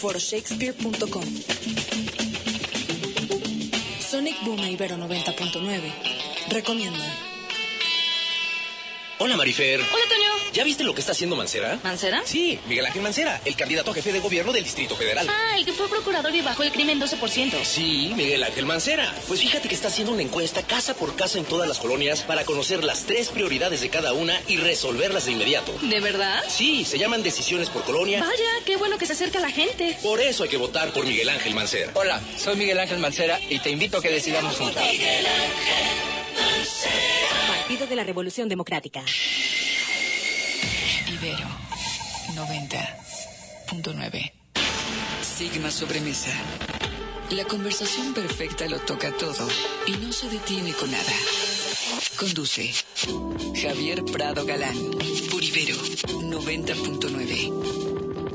foroshakespeare.com. Sonic Boom e Ibero 90.9 recomiendan. Hola, Marifer. Hola, Toño. ¿Ya viste lo que está haciendo Mancera? ¿Mancera? Sí, Miguel Ángel Mancera, el candidato a jefe de gobierno del Distrito Federal. Ah, el que fue procurador y bajó el crimen 12%. Sí, Miguel Ángel Mancera. Pues fíjate que está haciendo una encuesta casa por casa en todas las colonias para conocer las 3 prioridades de cada una y resolverlas de inmediato. ¿De verdad? Sí, se llaman decisiones por colonia. Vaya, qué bueno que se acerca la gente. Por eso hay que votar por Miguel Ángel Mancera. Hola, soy Miguel Ángel Mancera y te invito a que decidamos juntos. Miguel Ángel Mancera. Partido de la Revolución Democrática. Ibero 90.9. Sigma Sobremesa. La conversación perfecta lo toca todo y no se detiene con nada. Conduce Javier Prado Galán por Ibero 90.9.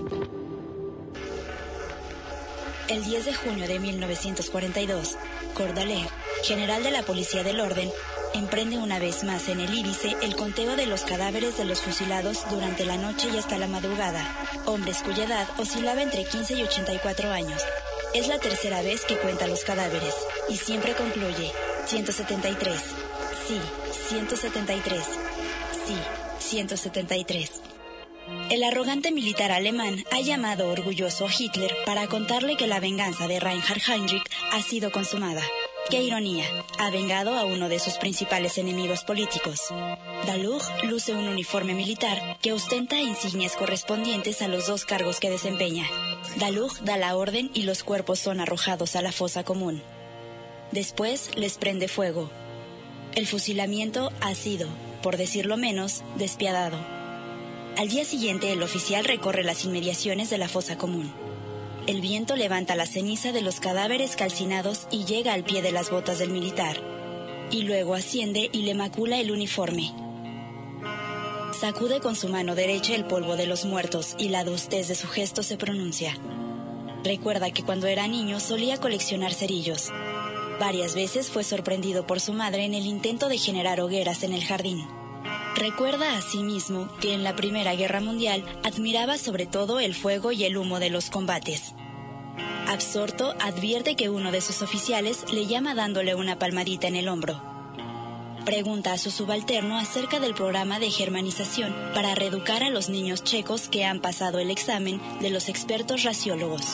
El 10 de junio de 1942, Cordalet, general de la Policía del Orden, emprende una vez más en el Lídice el conteo de los cadáveres de los fusilados durante la noche y hasta la madrugada, hombres cuya edad oscilaba entre 15 y 84 años. Es la tercera vez que cuenta los cadáveres, y siempre concluye, 173. Sí, 173. Sí, 173. El arrogante militar alemán ha llamado orgulloso a Hitler para contarle que la venganza de Reinhard Heydrich ha sido consumada. ¡Qué ironía! Ha vengado a uno de sus principales enemigos políticos. Dalug luce un uniforme militar que ostenta insignias correspondientes a los 2 cargos que desempeña. Dalug da la orden y los cuerpos son arrojados a la fosa común. Después les prende fuego. El fusilamiento ha sido, por decirlo menos, despiadado. Al día siguiente, el oficial recorre las inmediaciones de la fosa común. El viento levanta la ceniza de los cadáveres calcinados y llega al pie de las botas del militar. Y luego asciende y le macula el uniforme. Sacude con su mano derecha el polvo de los muertos y la adustez de su gesto se pronuncia. Recuerda que cuando era niño solía coleccionar cerillos. Varias veces fue sorprendido por su madre en el intento de generar hogueras en el jardín. Recuerda asimismo que en la Primera Guerra Mundial admiraba sobre todo el fuego y el humo de los combates. Absorto, advierte que uno de sus oficiales le llama dándole una palmadita en el hombro. Pregunta a su subalterno acerca del programa de germanización para reeducar a los niños checos que han pasado el examen de los expertos raciólogos.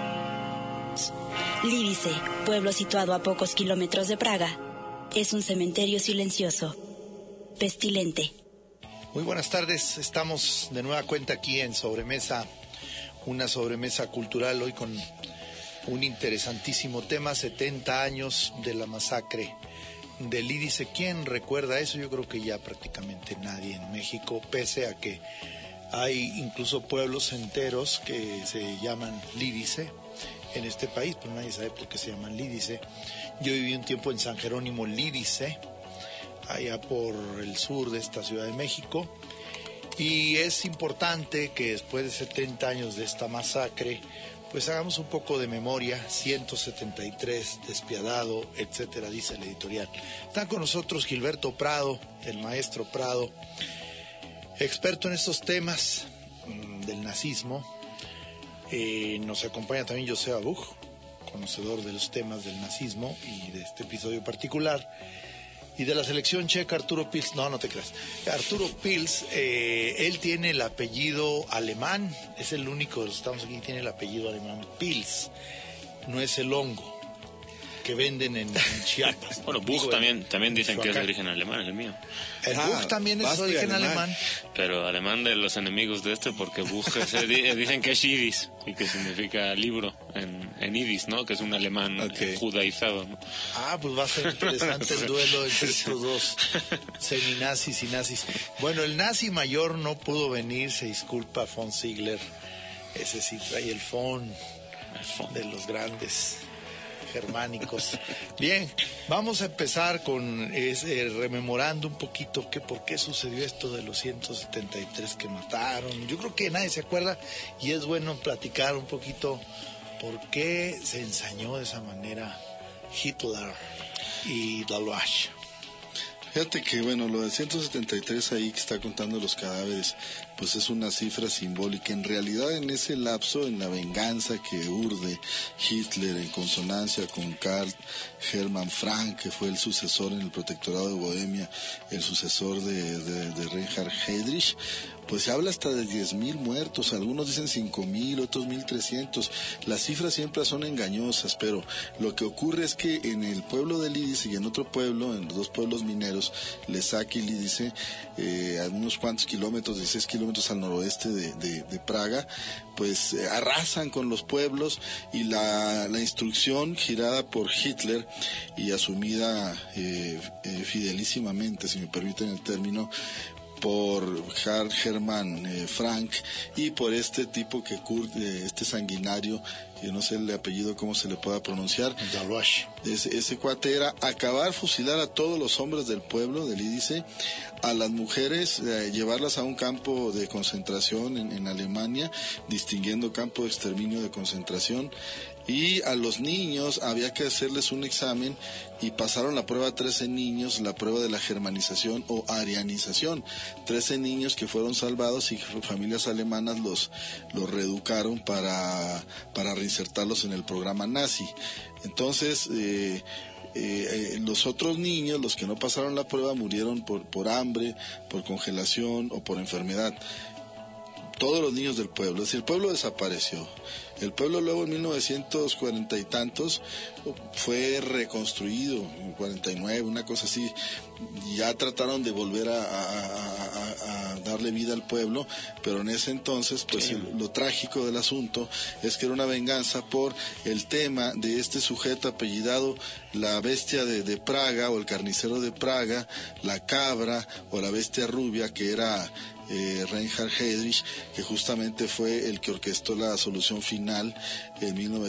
Lídice, pueblo situado a pocos kilómetros de Praga, es un cementerio silencioso. Pestilente. Muy buenas tardes, estamos de nueva cuenta aquí en Sobremesa, una sobremesa cultural hoy con un interesantísimo tema, 70 años de la masacre del Lídice. ¿Quién recuerda eso? Yo creo que ya prácticamente nadie en México, pese a que hay incluso pueblos enteros que se llaman Lídice en este país, pero nadie sabe por qué se llaman Lídice. Yo viví un tiempo en San Jerónimo Lídice, allá por el sur de esta Ciudad de México, y es importante que después de 70 años de esta masacre, pues hagamos un poco de memoria, 173, despiadado, etcétera, dice el editorial. Está con nosotros Gilberto Prado, el maestro Prado, experto en estos temas del nazismo. Nos acompaña también José Abuj, conocedor de los temas del nazismo y de este episodio particular. Y de la selección checa, Arturo Pils. No te creas. Arturo Pils, él tiene el apellido alemán. Es el único de los que estamos aquí que tiene el apellido alemán. Pils. No es el hongo que venden en Chiapas. Bueno, Buch también dicen que es de origen alemán, el mío. El Buch también es de origen alemán. Pero alemán de los enemigos de este, porque Buch dicen que es Yiddish y que significa libro en Yiddish, ¿no? Que es un alemán judaizado, ¿no? Pues va a ser interesante el duelo entre estos dos seminazis y nazis. Bueno, el nazi mayor no pudo venir, se disculpa, von Ziegler. Ese sí trae el fon de los grandes germánicos. Bien, vamos a empezar con rememorando un poquito por qué sucedió esto de los 173 que mataron. Yo creo que nadie se acuerda y es bueno platicar un poquito por qué se ensañó de esa manera Hitler y Dalwash. Fíjate que, bueno, lo de 173 ahí que está contando los cadáveres, pues es una cifra simbólica. En realidad, en ese lapso, en la venganza que urde Hitler en consonancia con Karl Hermann Frank, que fue el sucesor en el protectorado de Bohemia, el sucesor de Reinhard Heydrich, pues se habla hasta de 10.000 muertos, algunos dicen 5.000, otros 1.300. Las cifras siempre son engañosas, pero lo que ocurre es que en el pueblo de Lidice y en otro pueblo, en los dos pueblos mineros, Lesaque y Lidice, a unos cuantos kilómetros, 16 kilómetros al noroeste de Praga, pues arrasan con los pueblos, y la instrucción girada por Hitler y asumida fidelísimamente, si me permiten el término, por Karl Hermann Frank y por este tipo este sanguinario, que no sé el apellido cómo se le pueda pronunciar, ese cuate era acabar, fusilar a todos los hombres del pueblo del Lidice, a las mujeres llevarlas a un campo de concentración en Alemania, distinguiendo campo de exterminio de concentración, y a los niños había que hacerles un examen, y pasaron la prueba 13 niños, la prueba de la germanización o arianización. 13 niños que fueron salvados, y familias alemanas los reeducaron para reinsertarlos en el programa nazi. Entonces, los otros niños, los que no pasaron la prueba, murieron por hambre, por congelación o por enfermedad. Todos los niños del pueblo, es decir, el pueblo desapareció. El pueblo luego en 1940 y tantos fue reconstruido, en 49, una cosa así. Ya trataron de volver a darle vida al pueblo, pero en ese entonces, pues lo trágico del asunto es que era una venganza por el tema de este sujeto apellidado la bestia de Praga, o el carnicero de Praga, la cabra o la bestia rubia, que era Reinhard Heydrich, que justamente fue el que orquestó la solución final en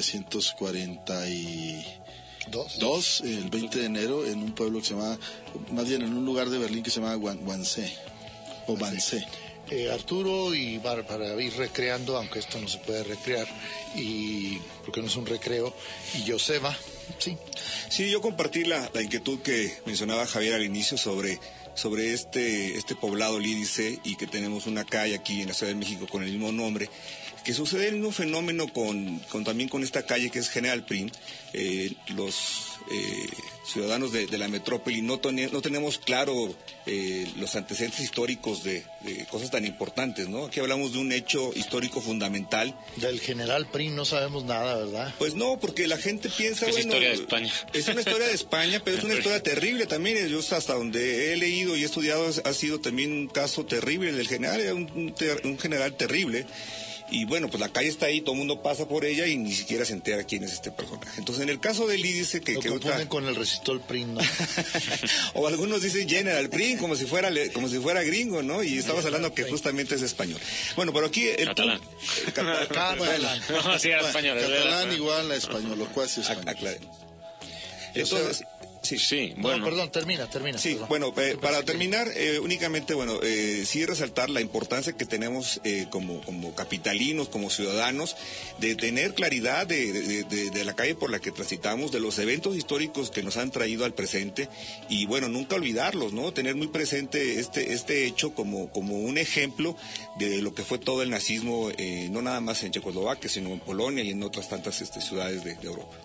1942, el 20 de enero, en un pueblo que se llama, más bien en un lugar de Berlín que se llama Wannsee, o Wannsee. Arturo, y para ir recreando, aunque esto no se puede recrear, y porque no es un recreo, y Joseba, ¿sí? Sí, yo compartí la inquietud que mencionaba Javier al inicio sobre este poblado Lidice, y que tenemos una calle aquí en la Ciudad de México con el mismo nombre, que sucede el mismo fenómeno también con esta calle que es General Prim. Los ciudadanos de la metrópoli no tenemos claro los antecedentes históricos de cosas tan importantes, ¿no? Aquí hablamos de un hecho histórico fundamental. Del General Prim no sabemos nada, ¿verdad? Pues no, porque la gente piensa, es historia de España. Es una historia de España, pero es una historia terrible también. Yo hasta donde he leído y he estudiado ha sido también un caso terrible. El general era un general terrible. Y bueno, pues la calle está ahí, todo el mundo pasa por ella y ni siquiera se entera quién es este personaje. Entonces, en el caso de Lidice, que confunden con el resistol Prim, ¿no? O algunos dicen General Prim, como si fuera gringo, ¿no? Y estamos hablando que justamente es español. Bueno, pero aquí catalán. Catalán. No, sí, era español. Catalán igual a español, lo cual es español. Aclaremos. Entonces, sí, bueno. No, perdón, termina. Sí, perdón. bueno, para terminar, únicamente, sí resaltar la importancia que tenemos como capitalinos, como ciudadanos, de tener claridad de la calle por la que transitamos, de los eventos históricos que nos han traído al presente, y bueno, nunca olvidarlos, ¿no? Tener muy presente este hecho como un ejemplo de lo que fue todo el nazismo, no nada más en Checoslovaquia, sino en Polonia y en otras tantas ciudades de Europa.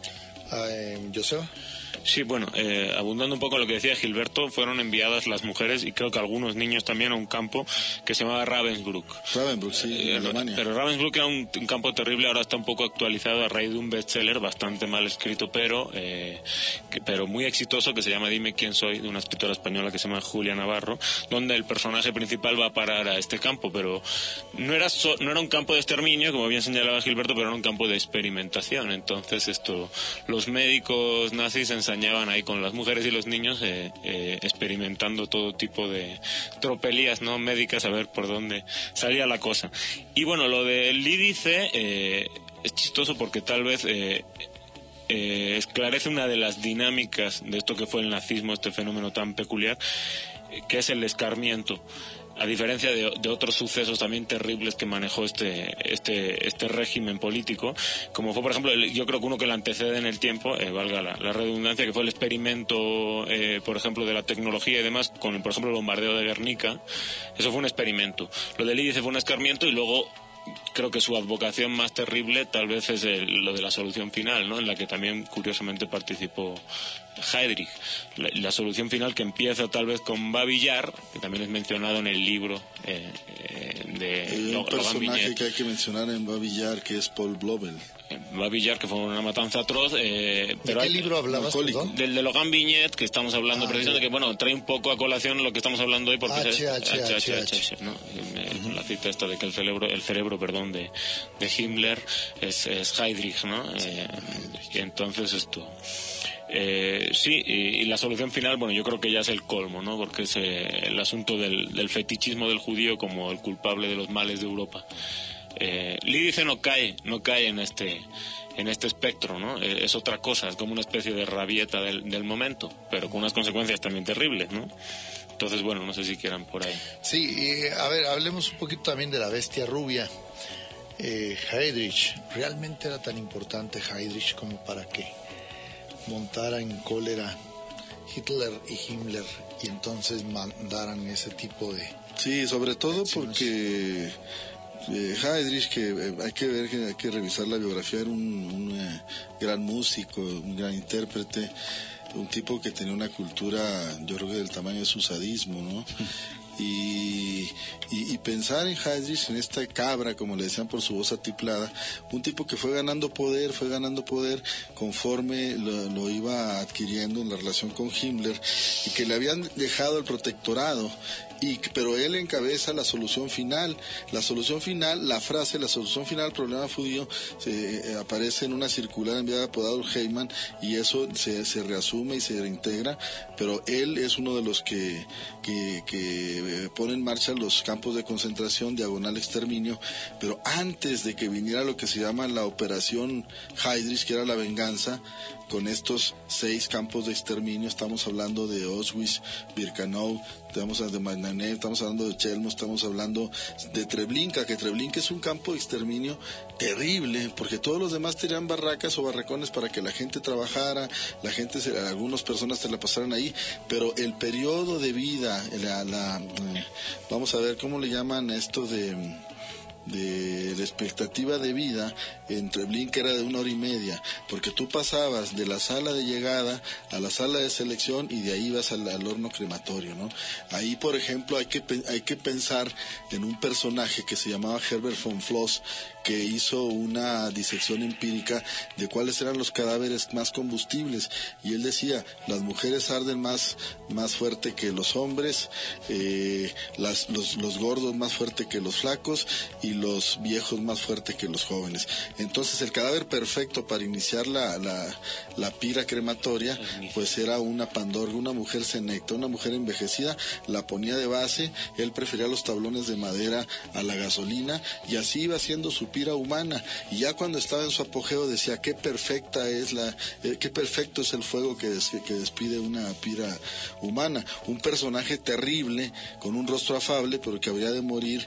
Joseba. Sí, bueno, abundando un poco en lo que decía Gilberto, fueron enviadas las mujeres y creo que algunos niños también a un campo que se llamaba Ravensbrück. Ravensbrück, sí, en Alemania. Pero Ravensbrück era un campo terrible, ahora está un poco actualizado a raíz de un bestseller bastante mal escrito, pero muy exitoso, que se llama Dime quién soy, de una escritora española que se llama Julia Navarro, donde el personaje principal va a parar a este campo, pero no era un campo de exterminio, como bien señalaba Gilberto, pero era un campo de experimentación. Entonces los médicos nazis ensañaban ahí con las mujeres y los niños experimentando todo tipo de tropelías, ¿no?, médicas, a ver por dónde salía la cosa. Y bueno, lo del Lidice es chistoso porque tal vez esclarece una de las dinámicas de esto que fue el nazismo, este fenómeno tan peculiar, que es el escarmiento. a diferencia de otros sucesos también terribles que manejó este régimen político, como fue, por ejemplo, yo creo que uno que lo antecede en el tiempo, valga la redundancia, que fue el experimento, por ejemplo, de la tecnología y demás, con, por ejemplo, el bombardeo de Guernica. Eso fue un experimento. Lo del índice fue un escarmiento, y luego creo que su advocación más terrible tal vez es lo de la solución final, ¿no? En la que también curiosamente participó Heydrich. La solución final, que empieza tal vez con Babillar, que también es mencionado en el libro de un personaje que hay que mencionar en Babillar, que es Paul Blobel. Babillar, que fue una matanza atroz. Pero ¿de qué libro hablabas? Del de Logan Viñet, que estamos hablando precisamente, que bueno, trae un poco a colación lo que estamos hablando hoy, porque es ¿no? La cita esta de que el cerebro de Himmler es Heydrich, ¿no? Y entonces esto... sí, y la solución final, bueno, yo creo que ya es el colmo, ¿no? Porque es el asunto del fetichismo del judío como el culpable de los males de Europa. Lídice no cae en este espectro, ¿no? Es otra cosa, es como una especie de rabieta del momento, pero con unas consecuencias también terribles, ¿no? Entonces, bueno, no sé si quieran por ahí. Sí, a ver, hablemos un poquito también de la bestia rubia. Heydrich, ¿realmente era tan importante Heydrich como para que montara en cólera Hitler y Himmler y entonces mandaran ese tipo de... Sí, sobre todo acciones? Porque Heydrich, que hay que revisar la biografía, era un gran músico, un gran intérprete, un tipo que tenía una cultura, yo creo que del tamaño de su sadismo, ¿no? Y pensar en Heydrich, en esta cabra, como le decían por su voz atiplada, un tipo que fue ganando poder conforme lo iba adquiriendo en la relación con Himmler, y que le habían dejado el protectorado, pero él encabeza la solución final. La solución final, la frase, la solución final al problema judío, aparece en una circular enviada por Adolf Eichmann, y eso se reasume y se reintegra, pero él es uno de los que pone en marcha los campos de concentración, diagonal exterminio. Pero antes de que viniera lo que se llama la operación Heydrich, que era la venganza, con estos 6 campos de exterminio, estamos hablando de Auschwitz, Birkenau, estamos hablando de Magnanev, estamos hablando de Chelmo, estamos hablando de Treblinka, que Treblinka es un campo de exterminio terrible, porque todos los demás tenían barracas o barracones para que la gente trabajara, algunas personas se la pasaran ahí, pero el periodo de vida, vamos a ver cómo le llaman esto de la expectativa de vida en Treblinka era de 1 hora y media, porque tú pasabas de la sala de llegada a la sala de selección y de ahí ibas al horno crematorio, ¿no? Ahí, por ejemplo, hay que pensar en un personaje que se llamaba Herbert von Floss, que hizo una disección empírica de cuáles eran los cadáveres más combustibles, y él decía: las mujeres arden más fuerte que los hombres, los gordos más fuerte que los flacos, y los viejos más fuerte que los jóvenes. Entonces el cadáver perfecto para iniciar la pira crematoria pues era una pandorga, una mujer senecta, una mujer envejecida, la ponía de base. Él prefería los tablones de madera a la gasolina, y así iba haciendo su pira humana. Y ya cuando estaba en su apogeo decía: qué perfecto es el fuego que despide una pira humana. Un personaje terrible, con un rostro afable, pero que habría de morir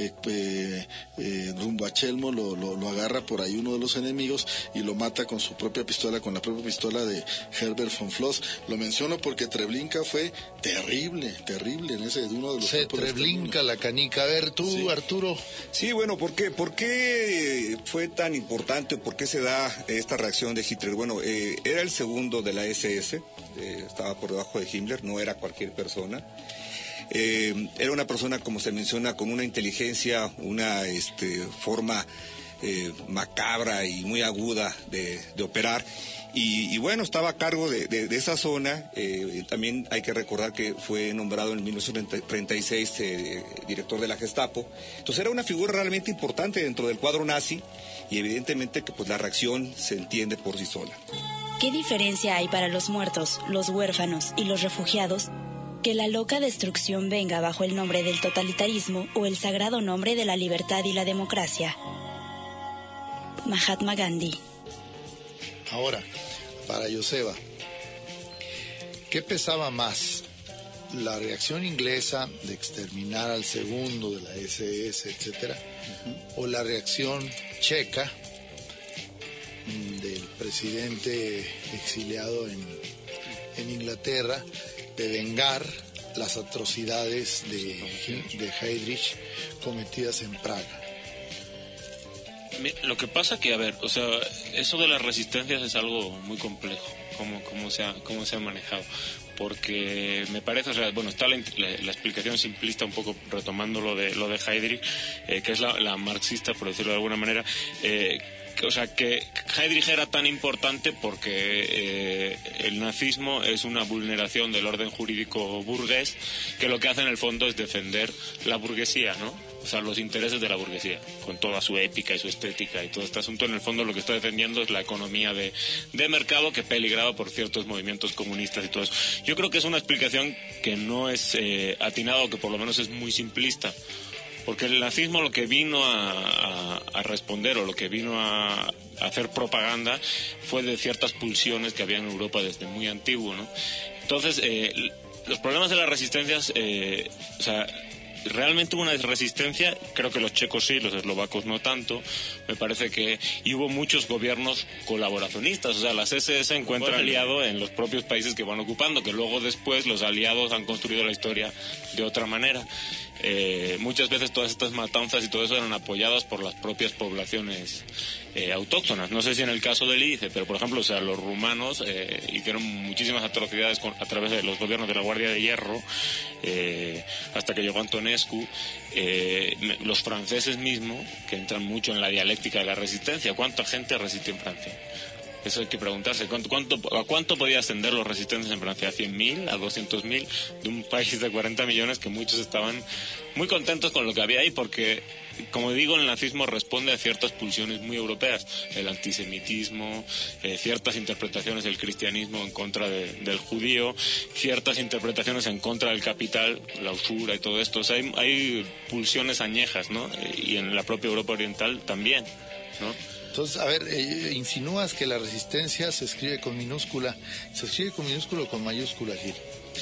rumbo a Chelmo. Lo agarra por ahí uno de los enemigos y lo mata con su propia pistola, con la propia pistola de Herbert von Floss. Lo menciono porque Treblinka fue terrible en ese uno de los campos. Treblinka, la canica. A ver, tú, sí. Arturo. Sí, bueno, ¿por qué fue tan importante? ¿Por qué se da esta reacción de Hitler? Bueno, era el segundo de la SS, estaba por debajo de Himmler, no era cualquier persona. Era una persona, como se menciona, con una inteligencia, una forma macabra y muy aguda de operar, y bueno, estaba a cargo de esa zona. También hay que recordar que fue nombrado en 1936 director de la Gestapo. Entonces era una figura realmente importante dentro del cuadro nazi, y evidentemente que pues la reacción se entiende por sí sola. ¿Qué diferencia hay para los muertos, los huérfanos y los refugiados que la loca destrucción venga bajo el nombre del totalitarismo o el sagrado nombre de la libertad y la democracia? Mahatma Gandhi. Ahora, para Joseba, ¿qué pesaba más? la reacción inglesa de exterminar al segundo de la SS, etcétera, o la reacción checa del presidente exiliado en Inglaterra de vengar las atrocidades de Heydrich cometidas en Praga. Lo que pasa que, a ver, o sea, eso de las resistencias es algo muy complejo, cómo se ha manejado, porque me parece, o sea, bueno, está la explicación simplista, un poco retomando lo de Heydrich, que es la marxista, por decirlo de alguna manera, o sea, que Heydrich era tan importante porque el nazismo es una vulneración del orden jurídico burgués, que lo que hace en el fondo es defender la burguesía, ¿no? O sea, los intereses de la burguesía, con toda su épica y su estética y todo este asunto. En el fondo lo que está defendiendo es la economía de mercado, que peligraba por ciertos movimientos comunistas y todo eso. Yo creo que es una explicación que no es atinada, o que por lo menos es muy simplista. Porque el nazismo lo que vino a responder, o lo que vino a hacer propaganda, fue de ciertas pulsiones que había en Europa desde muy antiguo, ¿no? Entonces, los problemas de las resistencias, o sea, realmente hubo una resistencia, creo que los checos sí, los eslovacos no tanto, me parece que, y hubo muchos gobiernos colaboracionistas, o sea, las SS se encuentran aliados en los propios países que van ocupando, que luego después los aliados han construido la historia de otra manera. Muchas veces todas estas matanzas y todo eso eran apoyadas por las propias poblaciones autóctonas. No sé si en el caso del IDICE, pero por ejemplo, o sea, los rumanos hicieron muchísimas atrocidades a través de los gobiernos de la Guardia de Hierro, hasta que llegó Antonescu. Los franceses mismos, que entran mucho en la dialéctica de la resistencia. ¿Cuánta gente resistió en Francia? Eso hay que preguntarse. ¿A cuánto podía ascender los resistentes en Francia? ¿A 100.000? ¿A 200.000? De un país de 40 millones que muchos estaban muy contentos con lo que había ahí, porque, como digo, el nazismo responde a ciertas pulsiones muy europeas. El antisemitismo, ciertas interpretaciones del cristianismo en contra del judío, ciertas interpretaciones en contra del capital, la usura y todo esto. O sea, hay pulsiones añejas, ¿no? Y en la propia Europa oriental también, ¿no? Entonces, a ver, insinúas que la resistencia se escribe con minúscula. ¿Se escribe con minúscula o con mayúscula, Gil?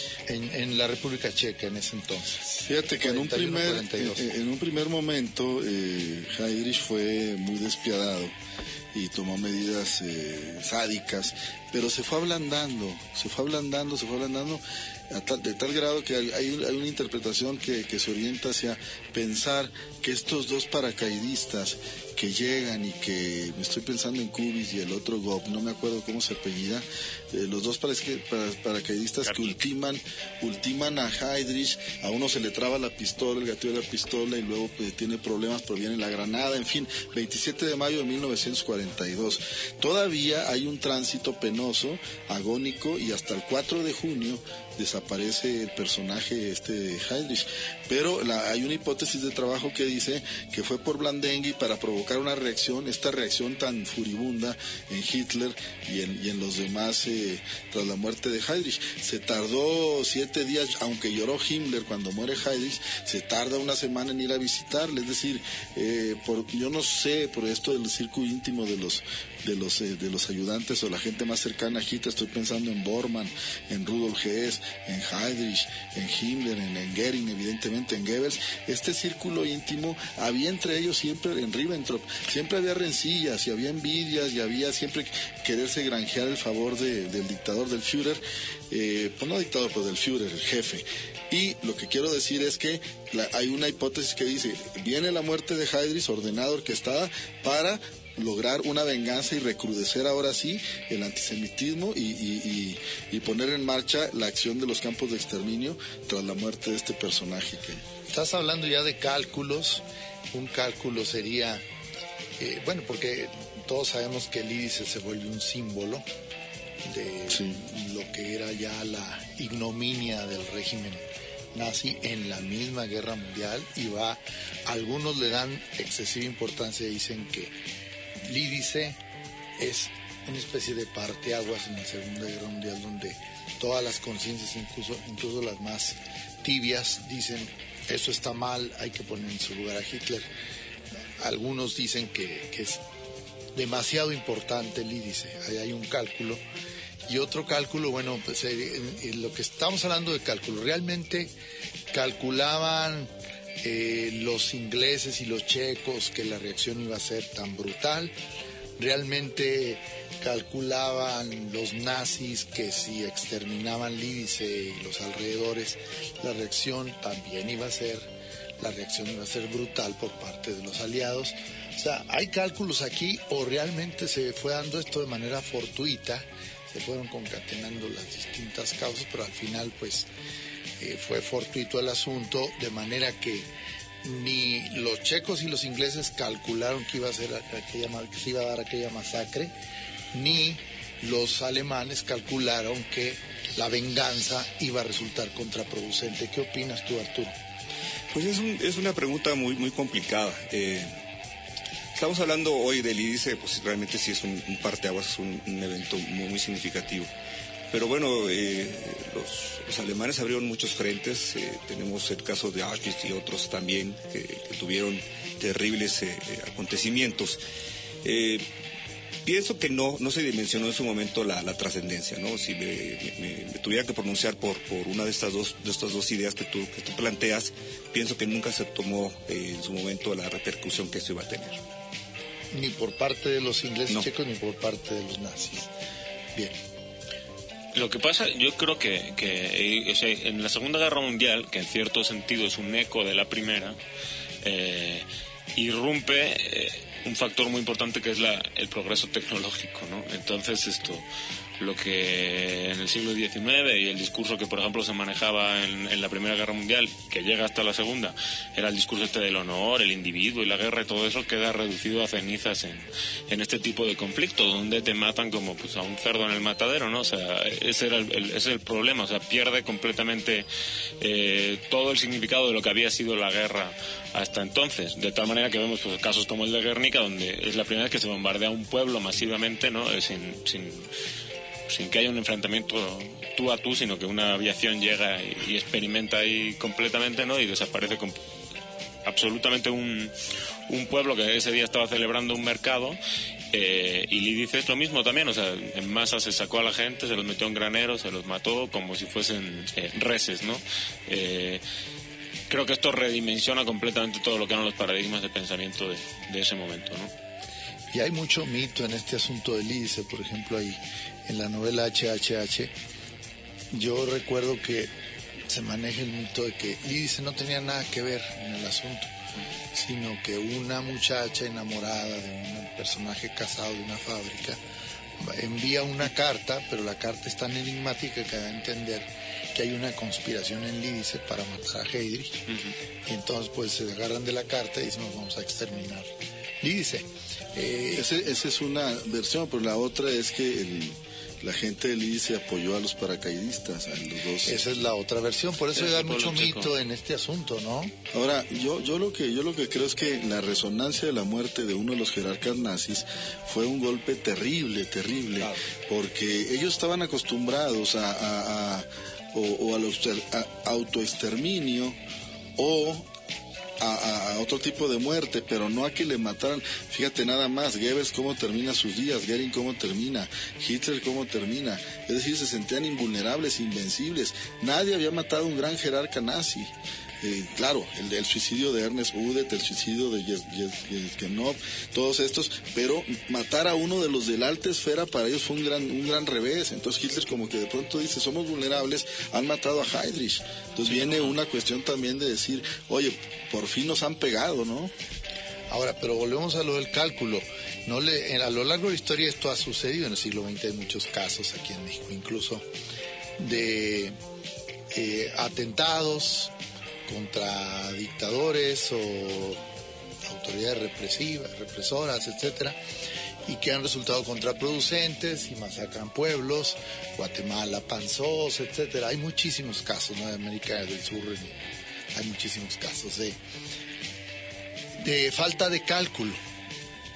En la República Checa en ese entonces. Fíjate que en un primer momento Heydrich fue muy despiadado y tomó medidas sádicas, pero se fue ablandando, de tal grado que hay una interpretación que se orienta hacia pensar que estos dos paracaidistas que llegan, y que me estoy pensando en Kubis y el otro Gop, no me acuerdo cómo se apellida, los dos paracaidistas que ultiman a Heydrich. A uno se le traba la pistola, el gatillo de la pistola, y luego tiene problemas, pero viene la granada, en fin, 27 de mayo de 1942. Todavía hay un tránsito penoso, agónico, y hasta el 4 de junio desaparece el personaje de Heydrich, pero hay una hipótesis de trabajo que dice que fue por Blandengui para provocar una reacción, esta reacción tan furibunda en Hitler y en los demás tras la muerte de Heydrich. Se tardó 7 días, aunque lloró Himmler cuando muere Heydrich, se tarda una semana en ir a visitarle, es decir, yo no sé, por esto del círculo íntimo de los ayudantes o la gente más cercana a Hitler, estoy pensando en Bormann, en Rudolf Hess, en Heydrich, en Himmler, en Goering, evidentemente en Goebbels. Este círculo íntimo, había entre ellos siempre, en Ribbentrop, siempre había rencillas y había envidias y había siempre quererse granjear el favor del dictador, del Führer, pues no dictador, pero del Führer, el jefe. Y lo que quiero decir es que hay una hipótesis que dice, viene la muerte de Heydrich, ordenada, orquestada, para lograr una venganza y recrudecer ahora sí el antisemitismo y poner en marcha la acción de los campos de exterminio tras la muerte de este personaje. Estás hablando ya de cálculos. Un cálculo sería, bueno, porque todos sabemos que el IDICE se vuelve un símbolo de lo que era ya la ignominia del régimen nazi en la misma guerra mundial, y algunos le dan excesiva importancia y dicen que el IDICE es una especie de parteaguas en la Segunda Guerra Mundial, donde todas las conciencias, incluso las más tibias, dicen eso está mal, hay que poner en su lugar a Hitler. Algunos dicen que es demasiado importante el IDICE. Ahí hay un cálculo, Y otro cálculo, bueno, pues lo que estamos hablando de cálculo, realmente calculaban los ingleses y los checos que la reacción iba a ser tan brutal. Realmente calculaban los nazis que si exterminaban Lídice y los alrededores, la reacción iba a ser brutal por parte de los aliados. O sea, hay cálculos aquí, o realmente se fue dando esto de manera fortuita, se fueron concatenando las distintas causas, pero al final pues fue fortuito el asunto, de manera que ni los checos y los ingleses calcularon que que se iba a dar aquella masacre, ni los alemanes calcularon que la venganza iba a resultar contraproducente. ¿Qué opinas tú, Arturo? Pues es una pregunta muy, muy complicada. Estamos hablando hoy del Lídice, pues realmente sí es un parteaguas, es un evento muy, muy significativo. Pero bueno, los alemanes abrieron muchos frentes, tenemos el caso de Auschwitz y otros también que tuvieron terribles acontecimientos. Pienso que no se dimensionó en su momento la trascendencia, ¿no? Si me tuviera que pronunciar por una de estas dos ideas que tú planteas, pienso que nunca se tomó en su momento la repercusión que eso iba a tener. Ni por parte de los ingleses checos, ni por parte de los nazis. Bien. Lo que pasa, yo creo que o sea, en la Segunda Guerra Mundial, que en cierto sentido es un eco de la Primera, irrumpe un factor muy importante que es el progreso tecnológico, ¿no? Entonces lo que en el siglo XIX y el discurso que por ejemplo se manejaba en la Primera Guerra Mundial, que llega hasta la Segunda, era el discurso del honor, el individuo y la guerra, y todo eso queda reducido a cenizas en este tipo de conflicto, donde te matan como pues a un cerdo en el matadero, ¿no? O sea, ese es el problema, o sea, pierde completamente todo el significado de lo que había sido la guerra hasta entonces, de tal manera que vemos pues casos como el de Guernica, donde es la primera vez que se bombardea un pueblo masivamente, ¿no? Sin que haya un enfrentamiento tú a tú, sino que una aviación llega y experimenta ahí completamente, ¿no? Y desaparece absolutamente un pueblo que ese día estaba celebrando un mercado. Y Lídice es lo mismo también, o sea, en masa se sacó a la gente, se los metió en graneros, se los mató como si fuesen reses, ¿no? Creo que esto redimensiona completamente todo lo que eran los paradigmas de pensamiento de ese momento, ¿no? Y hay mucho mito en este asunto de Lídice, por ejemplo, ahí en la novela HHH, yo recuerdo que se maneja el mito de que Lídice no tenía nada que ver en el asunto, sino que una muchacha enamorada de un personaje casado de una fábrica envía una carta, pero la carta es tan enigmática que da a entender que hay una conspiración en Lídice para matar a Heydrich. Y entonces pues se agarran de la carta y dicen, vamos a exterminar Lídice. Esa es una versión, pero la otra es que la gente de Lídice apoyó a los paracaidistas, a los dos. Esa es la otra versión, por eso hay mucho mito en este asunto, ¿no? Ahora, yo lo que creo es que la resonancia de la muerte de uno de los jerarcas nazis fue un golpe terrible, claro, porque ellos estaban acostumbrados a autoexterminio o a otro tipo de muerte, pero no a que le mataran. Fíjate nada más, Goebbels cómo termina sus días, Goering cómo termina, Hitler cómo termina. Es decir, se sentían invulnerables, invencibles. Nadie había matado a un gran jerarca nazi. Claro, el suicidio de Ernest Udet, el suicidio de Yevgenov, todos estos, pero matar a uno de los de la alta esfera para ellos fue un gran revés. Entonces Hitler como que de pronto dice, somos vulnerables, han matado a Heydrich. Entonces viene una cuestión también de decir, oye, por fin nos han pegado, ¿no? Ahora, pero volvemos a lo del cálculo. A lo largo de la historia esto ha sucedido en el siglo XX, hay muchos casos aquí en México, incluso de atentados contra dictadores o autoridades represoras, etcétera, y que han resultado contraproducentes y masacran pueblos. Guatemala, Panzós, etcétera. Hay muchísimos casos, ¿no? De América del Sur, hay muchísimos casos de falta de cálculo.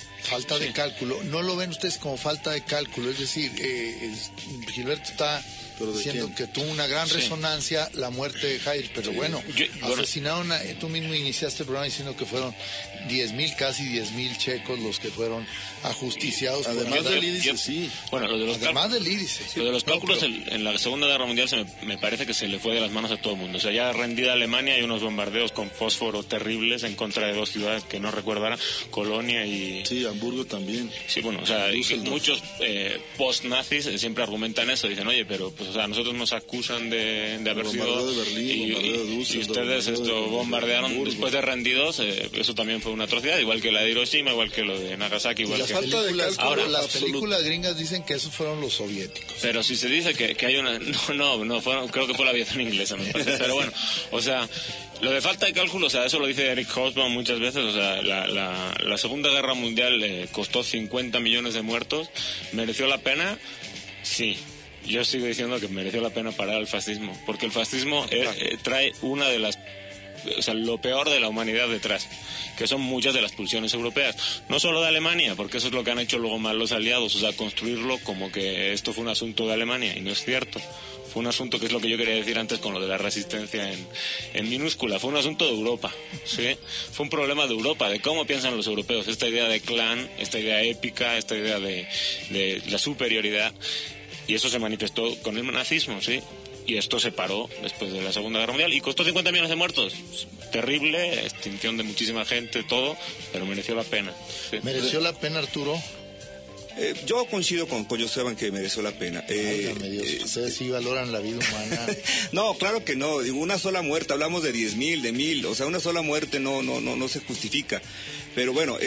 De cálculo. ¿No lo ven ustedes como falta de cálculo? Es decir, Gilberto está diciendo que tuvo una gran resonancia la muerte de Heydrich, pero asesinaron, tú mismo iniciaste el programa diciendo que fueron 10,000, casi 10,000 checos los que fueron ajusticiados. Además del Lídice, sí. Bueno, lo de los Lídice. Lo de los cálculos en la Segunda Guerra Mundial me parece que se le fue de las manos a todo el mundo. O sea, ya rendida Alemania, hay unos bombardeos con fósforo terribles en contra de dos ciudades que no recuerdo ahora, Colonia y... Sí, Hamburgo también. Sí, bueno, o sea, muchos post-nazis siempre argumentan eso, dicen, oye, pero pues, o sea, nosotros nos acusan de haber sido... de Berlín, y ustedes bombardearon después de rendidos, eso también fue una atrocidad, igual que la de Hiroshima, igual que lo de Nagasaki, igual la que... falta de cálculo, las películas gringas dicen que esos fueron los soviéticos. Pero si se dice que hay una... No, creo que fue la aviación inglesa, me parece. Pero bueno, o sea, lo de falta de cálculo, o sea, eso lo dice Eric Hobsbawm muchas veces, o sea, la Segunda Guerra Mundial costó 50 millones de muertos, ¿mereció la pena? Sí. Yo sigo diciendo que mereció la pena parar el fascismo, porque el fascismo trae una de las... O sea, lo peor de la humanidad detrás, que son muchas de las pulsiones europeas, no solo de Alemania, porque eso es lo que han hecho luego mal los aliados, o sea, construirlo como que esto fue un asunto de Alemania, y no es cierto. Fue un asunto, que es lo que yo quería decir antes con lo de la resistencia en minúscula, fue un asunto de Europa, ¿sí? Fue un problema de Europa, de cómo piensan los europeos, esta idea de clan, esta idea épica, esta idea de la superioridad, y eso se manifestó con el nazismo, ¿sí? Y esto se paró después de la Segunda Guerra Mundial y costó 50 millones de muertos. Terrible, extinción de muchísima gente, todo, pero mereció la pena. ¿Sí? ¿Mereció la pena, Arturo? Yo coincido con Joseba en que mereció la pena. Ustedes sí valoran la vida humana. No, claro que no. Digo, una sola muerte, hablamos de 10,000, de 1,000. O sea, una sola muerte no se justifica. Pero bueno,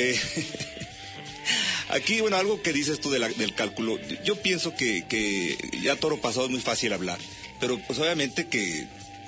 aquí, bueno, algo que dices tú del cálculo. Yo pienso que ya toro pasado es muy fácil hablar. Pero pues obviamente que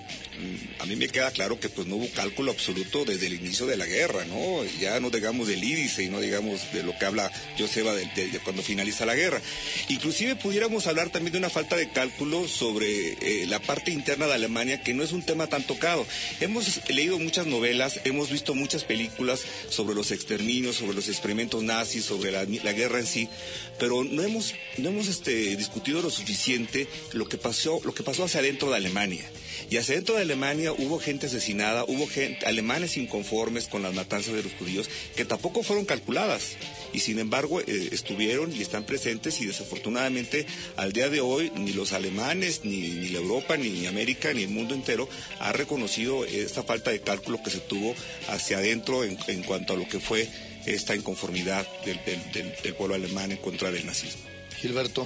a mí me queda claro que pues no hubo cálculo absoluto desde el inicio de la guerra, ¿no? Ya no digamos del Lídice y no digamos de lo que habla Joseba de cuando finaliza la guerra. Inclusive pudiéramos hablar también de una falta de cálculo sobre la parte interna de Alemania, que no es un tema tan tocado. Hemos leído muchas novelas, hemos visto muchas películas sobre los exterminios, sobre los experimentos nazis, sobre la guerra en sí, pero no hemos discutido lo suficiente lo que pasó hacia adentro de Alemania. Y hacia dentro de Alemania hubo gente asesinada, hubo alemanes inconformes con las matanzas de los judíos, que tampoco fueron calculadas. Y sin embargo estuvieron y están presentes, y desafortunadamente al día de hoy ni los alemanes, ni la Europa, ni América, ni el mundo entero ha reconocido esta falta de cálculo que se tuvo hacia adentro en cuanto a lo que fue esta inconformidad del pueblo alemán en contra del nazismo. Gilberto.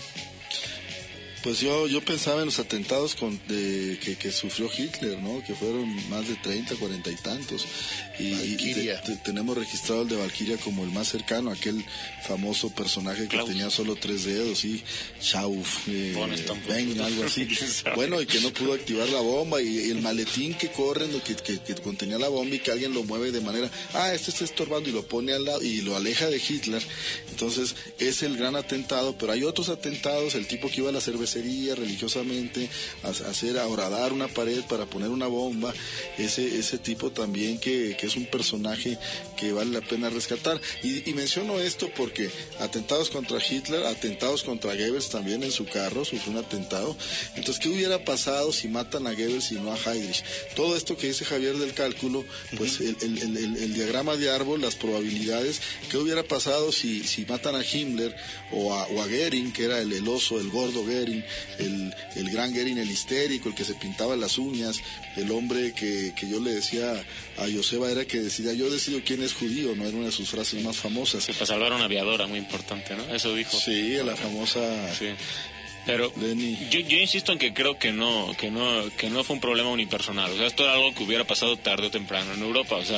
Pues yo pensaba en los atentados que sufrió Hitler, ¿no? Que fueron más de 30, 40 y tantos. Y tenemos registrado el de Valkyria como el más cercano, aquel famoso personaje que tenía solo 3 dedos, y Schauf, algo así. Bueno, y que no pudo activar la bomba, y el maletín que corren, que contenía la bomba, y que alguien lo mueve de manera, este está estorbando, y lo pone al lado, y lo aleja de Hitler. Entonces, es el gran atentado, pero hay otros atentados, el tipo que iba a la cervecería religiosamente a horadar una pared para poner una bomba, ese tipo también que es un personaje que vale la pena rescatar. Y menciono esto porque atentados contra Hitler, atentados contra Goebbels también en su carro, sufrió un atentado. Entonces, ¿qué hubiera pasado si matan a Goebbels y no a Heydrich? Todo esto que dice Javier del cálculo, pues el diagrama de árbol, las probabilidades, ¿qué hubiera pasado si matan a Himmler o a Goering, que era el oso, el gordo Goering, el gran Goering, el histérico, el que se pintaba las uñas, el hombre que yo le decía a Joseba, era que decía, yo decido quién es judío, no era una de sus frases más famosas. Sí, para salvar a una aviadora muy importante, ¿no? Eso dijo. Sí, la famosa... Sí. Pero yo insisto en que creo que no fue un problema unipersonal. O sea, esto era algo que hubiera pasado tarde o temprano en Europa. O sea,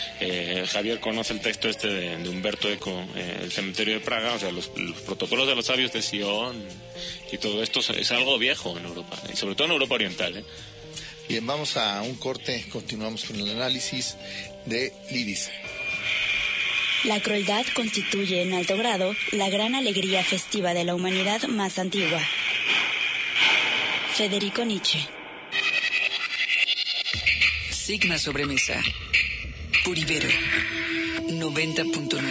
Javier conoce el texto de Humberto Eco, el cementerio de Praga. O sea, los protocolos de los sabios de Sion y todo esto es algo viejo en Europa, y sobre todo en Europa oriental. Bien, vamos a un corte, continuamos con el análisis de Lídice. La crueldad constituye en alto grado la gran alegría festiva de la humanidad más antigua. Federico Nietzsche. Sigma Sobremesa. Por Ibero 90.9.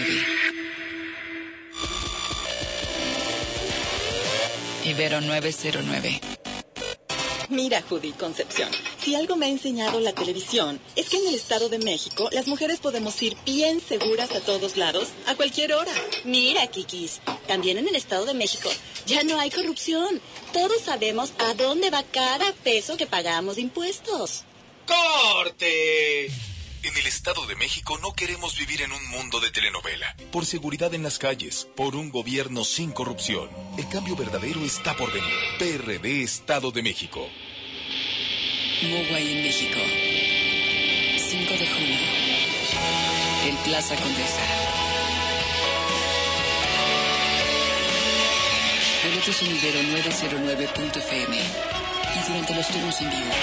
Ibero 909. Mira, Judy Concepción, si algo me ha enseñado la televisión es que en el Estado de México las mujeres podemos ir bien seguras a todos lados, a cualquier hora. Mira, Kikis, también en el Estado de México ya no hay corrupción. Todos sabemos a dónde va cada peso que pagamos de impuestos. ¡Corte! En el Estado de México no queremos vivir en un mundo de telenovela. Por seguridad en las calles, por un gobierno sin corrupción. El cambio verdadero está por venir. PRD Estado de México. Moguay en México. 5 de junio. En Plaza Condesa. Boletos en Ibero909.fm y durante los turnos en vivo.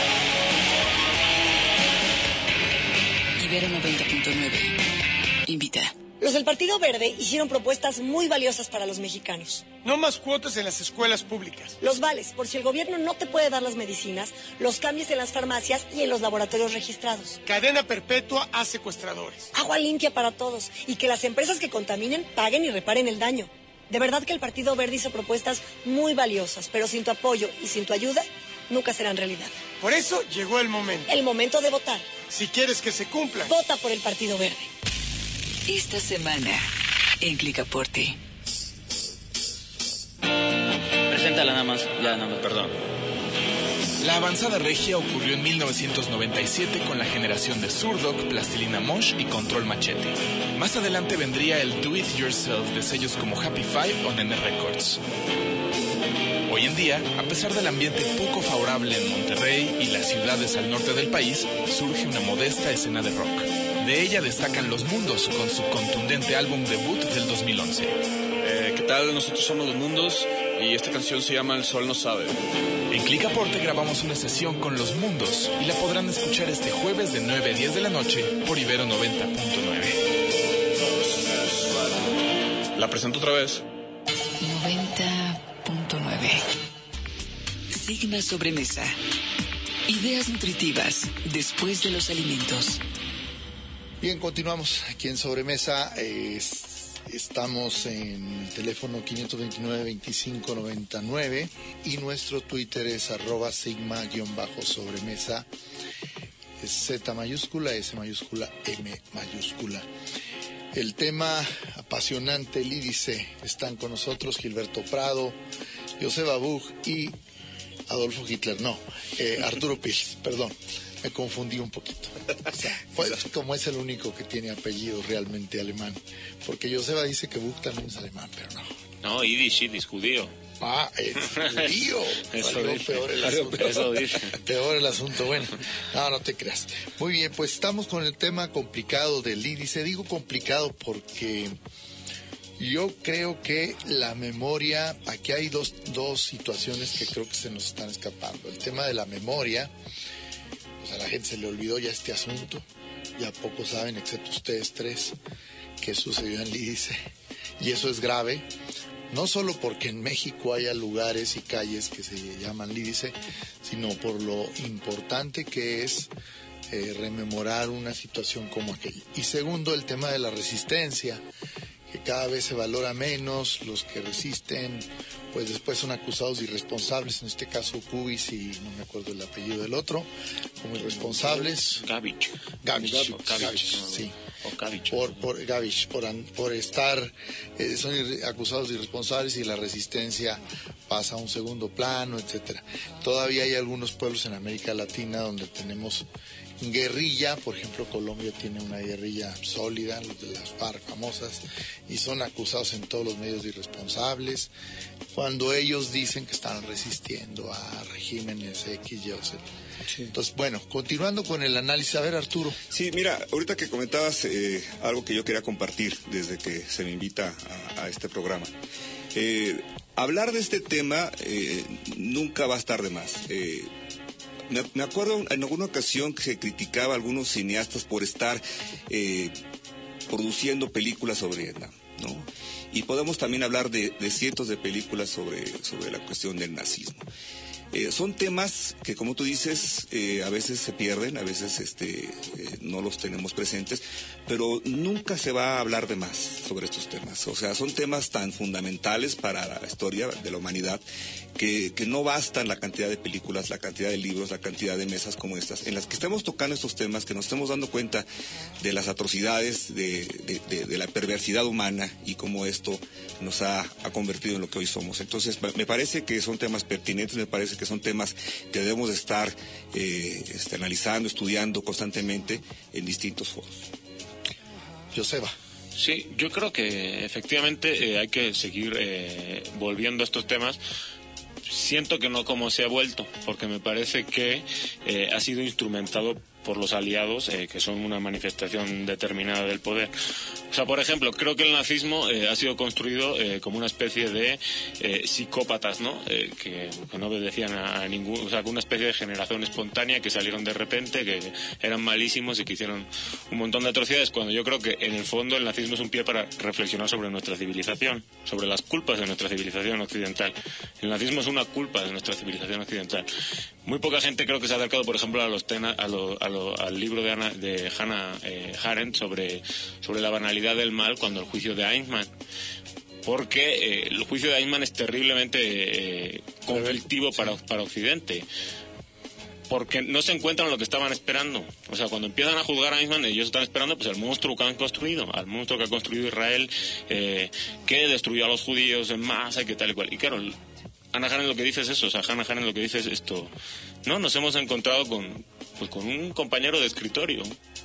Ibero 90.9. Invita. Los del Partido Verde hicieron propuestas muy valiosas para los mexicanos. No más cuotas en las escuelas públicas. Los vales, por si el gobierno no te puede dar las medicinas, los cambies en las farmacias y en los laboratorios registrados. Cadena perpetua a secuestradores. Agua limpia para todos y que las empresas que contaminen paguen y reparen el daño. De verdad que el Partido Verde hizo propuestas muy valiosas, pero sin tu apoyo y sin tu ayuda, nunca serán realidad. Por eso llegó el momento. El momento de votar. Si quieres que se cumpla, vota por el Partido Verde. Esta semana, en Clicaporte. Preséntala nada más, perdón. La avanzada regia ocurrió en 1997 con la generación de Zurdok, Plastilina Mosh y Control Machete. Más adelante vendría el Do It Yourself de sellos como Happy Five o Nene Records. Hoy en día, a pesar del ambiente poco favorable en Monterrey y las ciudades al norte del país, surge una modesta escena de rock. De ella destacan Los Mundos con su contundente álbum debut del 2011. ¿Qué tal? Nosotros somos Los Mundos y esta canción se llama El Sol No Sabe. En Clicaporte grabamos una sesión con Los Mundos y la podrán escuchar este jueves de 9 a 10 de la noche por Ibero 90.9. La presento otra vez. 90.9. Sigma Sobremesa. Ideas nutritivas después de los alimentos. Bien, continuamos aquí en Sobremesa. Estamos en el teléfono 529-2599 y nuestro Twitter es @sigma_sobremesa. Es Z mayúscula, S mayúscula, M mayúscula. El tema apasionante, el índice, están con nosotros Gilberto Prado, Joseba Buch y Adolfo Hitler, Arturo Pils, perdón, me confundí un poquito. O sea, pues, como es el único que tiene apellido realmente alemán, porque Joseba dice que Buch también es alemán, pero no. No, Yiddish, judío. Ah, es judío. Peor el asunto. Eso dice. Peor el asunto. Bueno, no te creas. Muy bien, pues estamos con el tema complicado del índice. Digo complicado porque yo creo que la memoria, aquí hay dos situaciones que creo que se nos están escapando. El tema de la memoria, pues a la gente se le olvidó ya este asunto. Ya pocos saben, excepto ustedes tres, qué sucedió en el índice. Y eso es grave. No solo porque en México haya lugares y calles que se llaman Lídice, sino por lo importante que es rememorar una situación como aquella. Y segundo, el tema de la resistencia, que cada vez se valora menos, los que resisten, pues después son acusados de irresponsables, en este caso Cubis y no me acuerdo el apellido del otro, como irresponsables. Gavich, sí. Gavich. Por estar, son acusados de irresponsables y la resistencia pasa a un segundo plano, etcétera. Todavía hay algunos pueblos en América Latina donde tenemos guerrilla, por ejemplo Colombia tiene una guerrilla sólida, los de las FARC famosas, y son acusados en todos los medios de irresponsables, cuando ellos dicen que están resistiendo a regímenes X, Y o Z. Sí. Entonces, bueno, continuando con el análisis, a ver, Arturo. Sí, mira, ahorita que comentabas algo que yo quería compartir desde que se me invita a este programa. Hablar de este tema nunca va a estar de más. Me acuerdo en alguna ocasión que se criticaba a algunos cineastas por estar produciendo películas sobre Vietnam, ¿no? Y podemos también hablar de cientos de películas sobre la cuestión del nazismo. Son temas que, como tú dices, a veces se pierden, a veces no los tenemos presentes, pero nunca se va a hablar de más sobre estos temas. O sea, son temas tan fundamentales para la historia de la humanidad que no bastan la cantidad de películas, la cantidad de libros, la cantidad de mesas como estas, en las que estemos tocando estos temas, que nos estemos dando cuenta de las atrocidades, de la perversidad humana y cómo esto nos ha convertido en lo que hoy somos. Entonces, me parece que son temas pertinentes, me parece que son temas que debemos de estar analizando, estudiando constantemente en distintos foros. Joseba. Sí, yo creo que efectivamente hay que seguir volviendo a estos temas. Siento que no como se ha vuelto, porque me parece que ha sido instrumentado por los aliados, que son una manifestación determinada del poder. O sea, por ejemplo, creo que el nazismo ha sido construido como una especie de psicópatas, ¿no? Que no obedecían a ningún... O sea, una especie de generación espontánea que salieron de repente, que eran malísimos y que hicieron un montón de atrocidades, cuando yo creo que en el fondo el nazismo es un pie para reflexionar sobre nuestra civilización, sobre las culpas de nuestra civilización occidental. El nazismo es una culpa de nuestra civilización occidental. Muy poca gente creo que se ha acercado, por ejemplo, al libro de Hannah Arendt sobre la banalidad del mal, cuando el juicio de Eichmann, porque el juicio de Eichmann es terriblemente conflictivo para Occidente, porque no se encuentran lo que estaban esperando. O sea, cuando empiezan a juzgar a Eichmann, ellos están esperando pues el monstruo que han construido, al monstruo que ha construido Israel, que destruyó a los judíos en masa y que tal y cual. Y claro, Hannah Arendt lo que dice es eso, o sea, Hannah Arendt lo que dice es esto: no, nos hemos encontrado con un compañero de escritorio.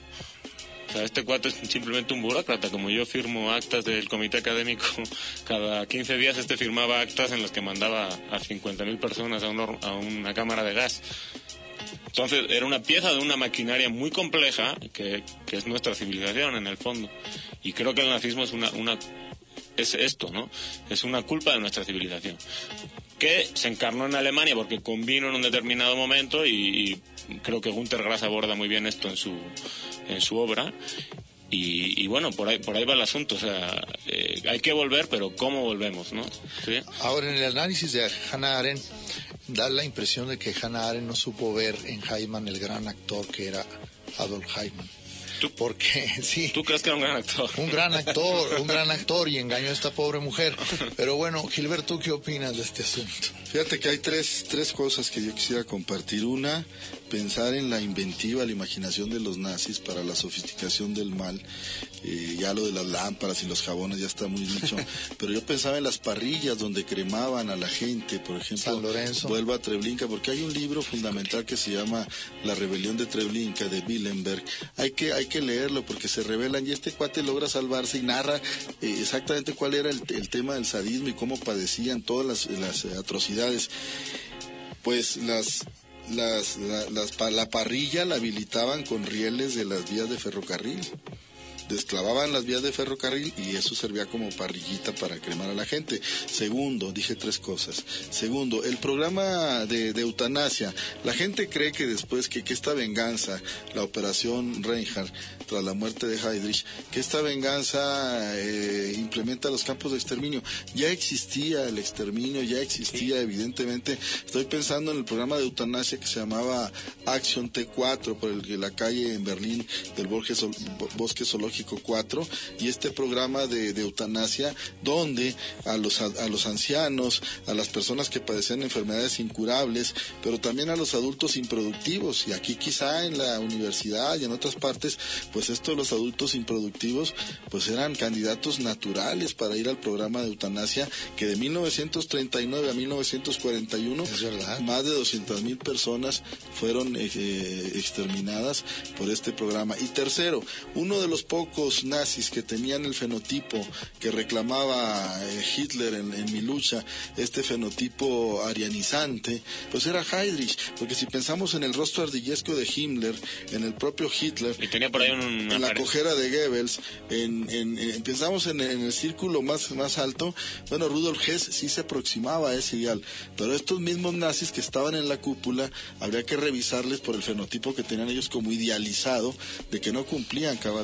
O sea, este cuate es simplemente un burócrata. Como yo firmo actas del comité académico, cada 15 días firmaba actas en las que mandaba a 50.000 personas a una cámara de gas. Entonces, era una pieza de una maquinaria muy compleja que es nuestra civilización, en el fondo. Y creo que el nazismo es esto, ¿no? Es una culpa de nuestra civilización, que se encarnó en Alemania porque convino en un determinado momento, y creo que Günter Grass aborda muy bien esto en su obra, y bueno, por ahí va el asunto. O sea, hay que volver, pero ¿cómo volvemos, no? ¿Sí? Ahora, en el análisis de Hannah Arendt, da la impresión de que Hannah Arendt no supo ver en Eichmann el gran actor que era Adolf Eichmann. Porque sí. ¿Tú crees que era un gran actor? Un gran actor, y engañó a esta pobre mujer. Pero bueno, Gilberto, ¿tú qué opinas de este asunto? Fíjate que hay tres cosas que yo quisiera compartir. Una, pensar en la inventiva, la imaginación de los nazis para la sofisticación del mal. Ya lo de las lámparas y los jabones ya está muy dicho, pero yo pensaba en las parrillas donde cremaban a la gente, por ejemplo, San Lorenzo. Vuelva a Treblinka, porque hay un libro fundamental que se llama La rebelión de Treblinka, de Willenberg. Hay que leerlo porque se revelan, y este cuate logra salvarse y narra exactamente cuál era el tema del sadismo y cómo padecían todas las atrocidades. Pues la parrilla la habilitaban con rieles de las vías de ferrocarril. Desclavaban las vías de ferrocarril y eso servía como parrillita para cremar a la gente. Segundo, dije tres cosas. Segundo, el programa de eutanasia. La gente cree que después que esta venganza, la operación Reinhardt, tras la muerte de Heydrich, que esta venganza implementa los campos de exterminio. Ya existía el exterminio, ya existía evidentemente. Estoy pensando en el programa de eutanasia que se llamaba Action T4, por el que la calle en Berlín del Bosque Zoológico 4, y este programa de eutanasia donde a los ancianos, a las personas que padecían enfermedades incurables, pero también a los adultos improductivos, y aquí quizá en la universidad y en otras partes, pues los adultos improductivos pues eran candidatos naturales para ir al programa de eutanasia, que de 1939 a 1941 más de 200,000 personas fueron exterminadas por este programa. Y tercero, uno de los pocos nazis que tenían el fenotipo que reclamaba Hitler en Mi lucha, este fenotipo arianizante, pues era Heydrich, porque si pensamos en el rostro ardillesco de Himmler, en el propio Hitler, y tenía por ahí en la cojera de Goebbels, pensamos en el círculo más alto, bueno, Rudolf Hess sí se aproximaba a ese ideal, pero estos mismos nazis que estaban en la cúpula, habría que revisarles por el fenotipo que tenían ellos como idealizado, de que no cumplían cabalmente.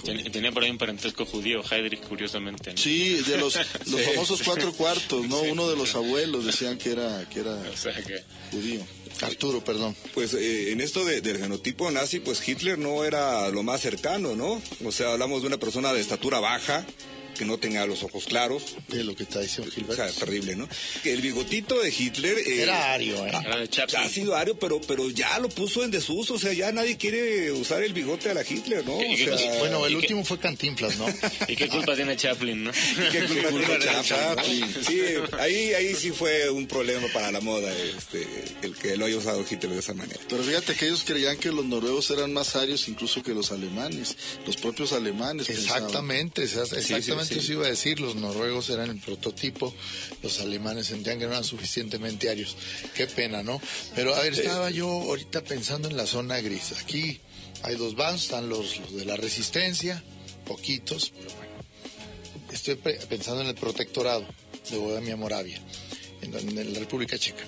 Tenía por ahí un parentesco judío, Heydrich, curiosamente, ¿no? Sí, de los famosos 4 cuartos, ¿no? Sí. Uno de los abuelos decían que era o sea que... judío. Arturo, perdón. Pues en esto del genotipo nazi, pues Hitler no era lo más cercano, ¿no? O sea, hablamos de una persona de estatura baja, que no tenga los ojos claros. De lo que está diciendo Gilberto. O sea, terrible, ¿no? El bigotito de Hitler... era ario, Era de Chaplin. Ha sido ario, pero ya lo puso en desuso. O sea, ya nadie quiere usar el bigote a la Hitler, ¿no? Bueno, el último fue Cantinflas, ¿no? ¿Y qué culpa tiene Chaplin, no? ¿Y qué culpa tiene Chaplin? Sí, ahí sí fue un problema para la moda, el que lo haya usado Hitler de esa manera. Pero fíjate que ellos creían que los noruegos eran más arios incluso que los alemanes. Los propios alemanes exactamente, pensaban. Eso iba a decir, los noruegos eran el prototipo, los alemanes sentían que no eran suficientemente arios. Qué pena, ¿no? Pero a ver, estaba yo ahorita pensando en la zona gris. Aquí hay 2 bandos, están los de la resistencia, poquitos, pero bueno. Estoy pensando en el protectorado de Bohemia-Moravia, en la República Checa.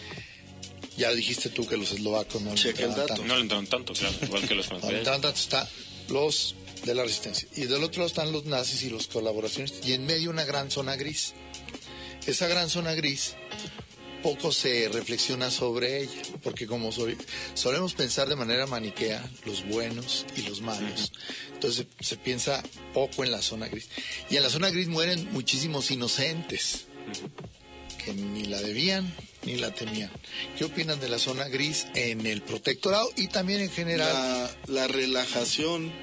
Ya dijiste tú que los eslovacos no le entraron tanto. No le entraron tanto, claro, igual que los franceses. No le entraron tanto, está los de la resistencia. Y del otro lado están los nazis y los colaboraciones. Y en medio una gran zona gris. Esa gran zona gris, poco se reflexiona sobre ella. Porque como solemos pensar de manera maniquea, los buenos y los malos. Entonces se piensa poco en la zona gris. Y en la zona gris mueren muchísimos inocentes. Que ni la debían ni la temían. ¿Qué opinan de la zona gris en el protectorado y también en general? La relajación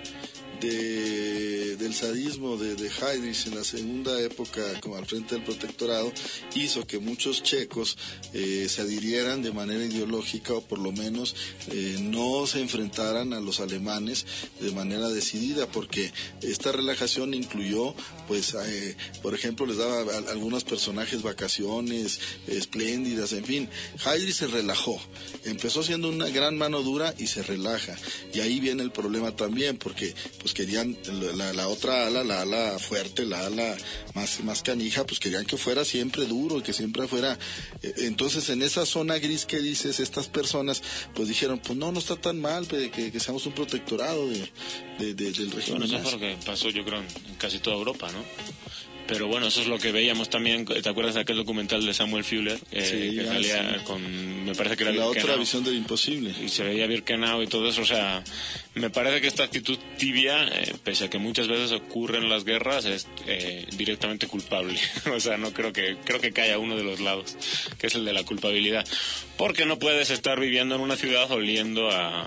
del sadismo de Heydrich en la segunda época como al frente del protectorado hizo que muchos checos se adhirieran de manera ideológica o por lo menos no se enfrentaran a los alemanes de manera decidida, porque esta relajación incluyó pues por ejemplo les daba a algunos personajes vacaciones espléndidas, en fin. Heydrich se relajó, empezó siendo una gran mano dura y se relaja, y ahí viene el problema también, porque pues querían la otra ala, la ala fuerte, la ala más canija, pues querían que fuera siempre duro y que siempre fuera. Entonces en esa zona gris que dices, estas personas pues dijeron, pues no está tan mal que seamos un protectorado del régimen. Bueno, eso fue lo que pasó yo creo en casi toda Europa, ¿no? Pero bueno, eso es lo que veíamos también. ¿Te acuerdas de aquel documental de Samuel Fuller? Que salía con, me parece que era la Birkenau, otra visión del imposible. Y se veía Birkenau y todo eso. O sea, me parece que esta actitud tibia, pese a que muchas veces ocurren las guerras, es directamente culpable. O sea, no creo que caiga uno de los lados, que es el de la culpabilidad. Porque no puedes estar viviendo en una ciudad oliendo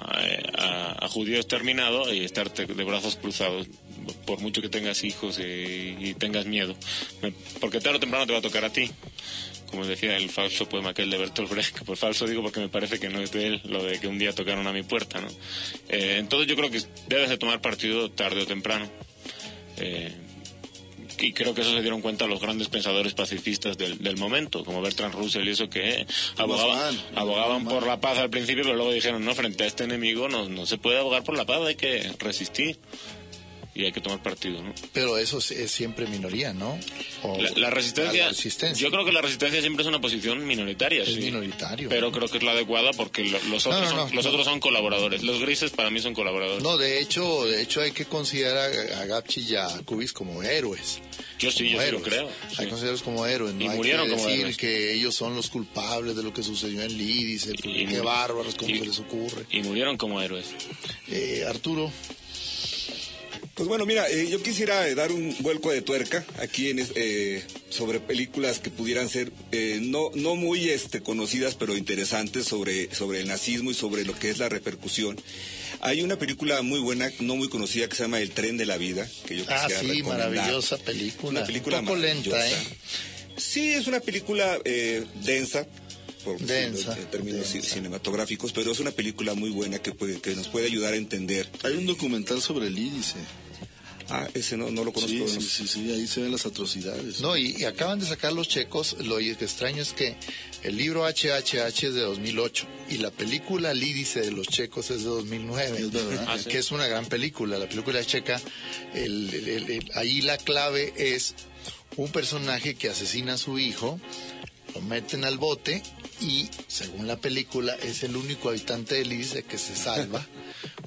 a judío exterminado y estarte de brazos cruzados, por mucho que tengas hijos y tengas miedo, porque tarde o temprano te va a tocar a ti, como decía el falso poema aquel de Bertolt Brecht, que por falso digo porque me parece que no es de él, lo de que un día tocaron a mi puerta, ¿no? Entonces yo creo que debes de tomar partido tarde o temprano, y creo que eso se dieron cuenta los grandes pensadores pacifistas del momento, como Bertrand Russell y eso, que abogaban por la paz al principio, pero luego dijeron, no, frente a este enemigo no se puede abogar por la paz, hay que resistir y hay que tomar partido, ¿no? Pero eso es siempre minoría, ¿no? La resistencia, yo creo que la resistencia siempre es una posición minoritaria. Es sí, minoritario. Pero creo que es la adecuada porque los otros son colaboradores. Los grises para mí son colaboradores. No, de hecho hay que considerar a Gapchi y a Kubis como héroes. Yo sí lo creo. Sí. Hay que considerarlos como héroes. No y hay murieron que como decir héroes. Que ellos son los culpables de lo que sucedió en Lídice, qué bárbaros, cómo se les ocurre. Y murieron como héroes. Arturo. Pues bueno, mira, yo quisiera dar un vuelco de tuerca aquí sobre películas que pudieran ser no muy conocidas, pero interesantes sobre el nazismo y sobre lo que es la repercusión. Hay una película muy buena, no muy conocida, que se llama El tren de la vida, que yo quisiera recomendar. Maravillosa película. Una película un poco lenta, Sí, es una película densa. En términos cinematográficos, pero es una película muy buena que nos puede ayudar a entender. Hay un documental sobre el Lídice. Ese no lo conozco. Sí, ahí se ven las atrocidades. No, y acaban de sacar los checos. Lo extraño es que el libro HHH es de 2008 y la película Lídice de los checos es de 2009. Es verdad. Que es una gran película. La película checa, ahí la clave es un personaje que asesina a su hijo, lo meten al bote y, según la película, es el único habitante de Lídice que se salva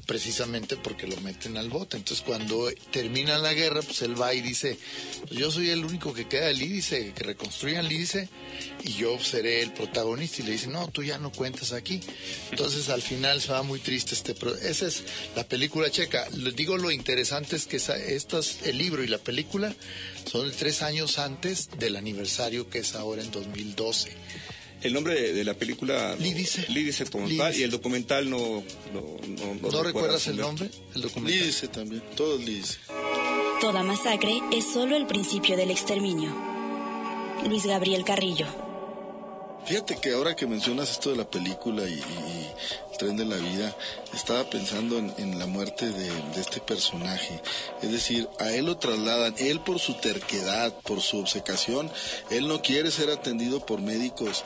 precisamente porque lo meten al bote. Entonces cuando termina la guerra, pues él va y dice, pues yo soy el único que queda del Lídice, que reconstruyan Lídice y yo seré el protagonista. Y le dice, no, tú ya no cuentas aquí. Entonces al final se va muy triste esa es la película checa. Les digo, lo interesante es que el libro y la película son 3 años antes del aniversario que es ahora en 2012. El nombre de la película Lídice como tal, y el documental no recuerdas el nombre. El documental. Lídice también, todo Lídice. Toda masacre es solo el principio del exterminio. Luis Gabriel Carrillo. Fíjate que ahora que mencionas esto de la película y el tren de la vida, estaba pensando en la muerte de este personaje. Es decir, a él lo trasladan, él por su terquedad, por su obcecación, él no quiere ser atendido por médicos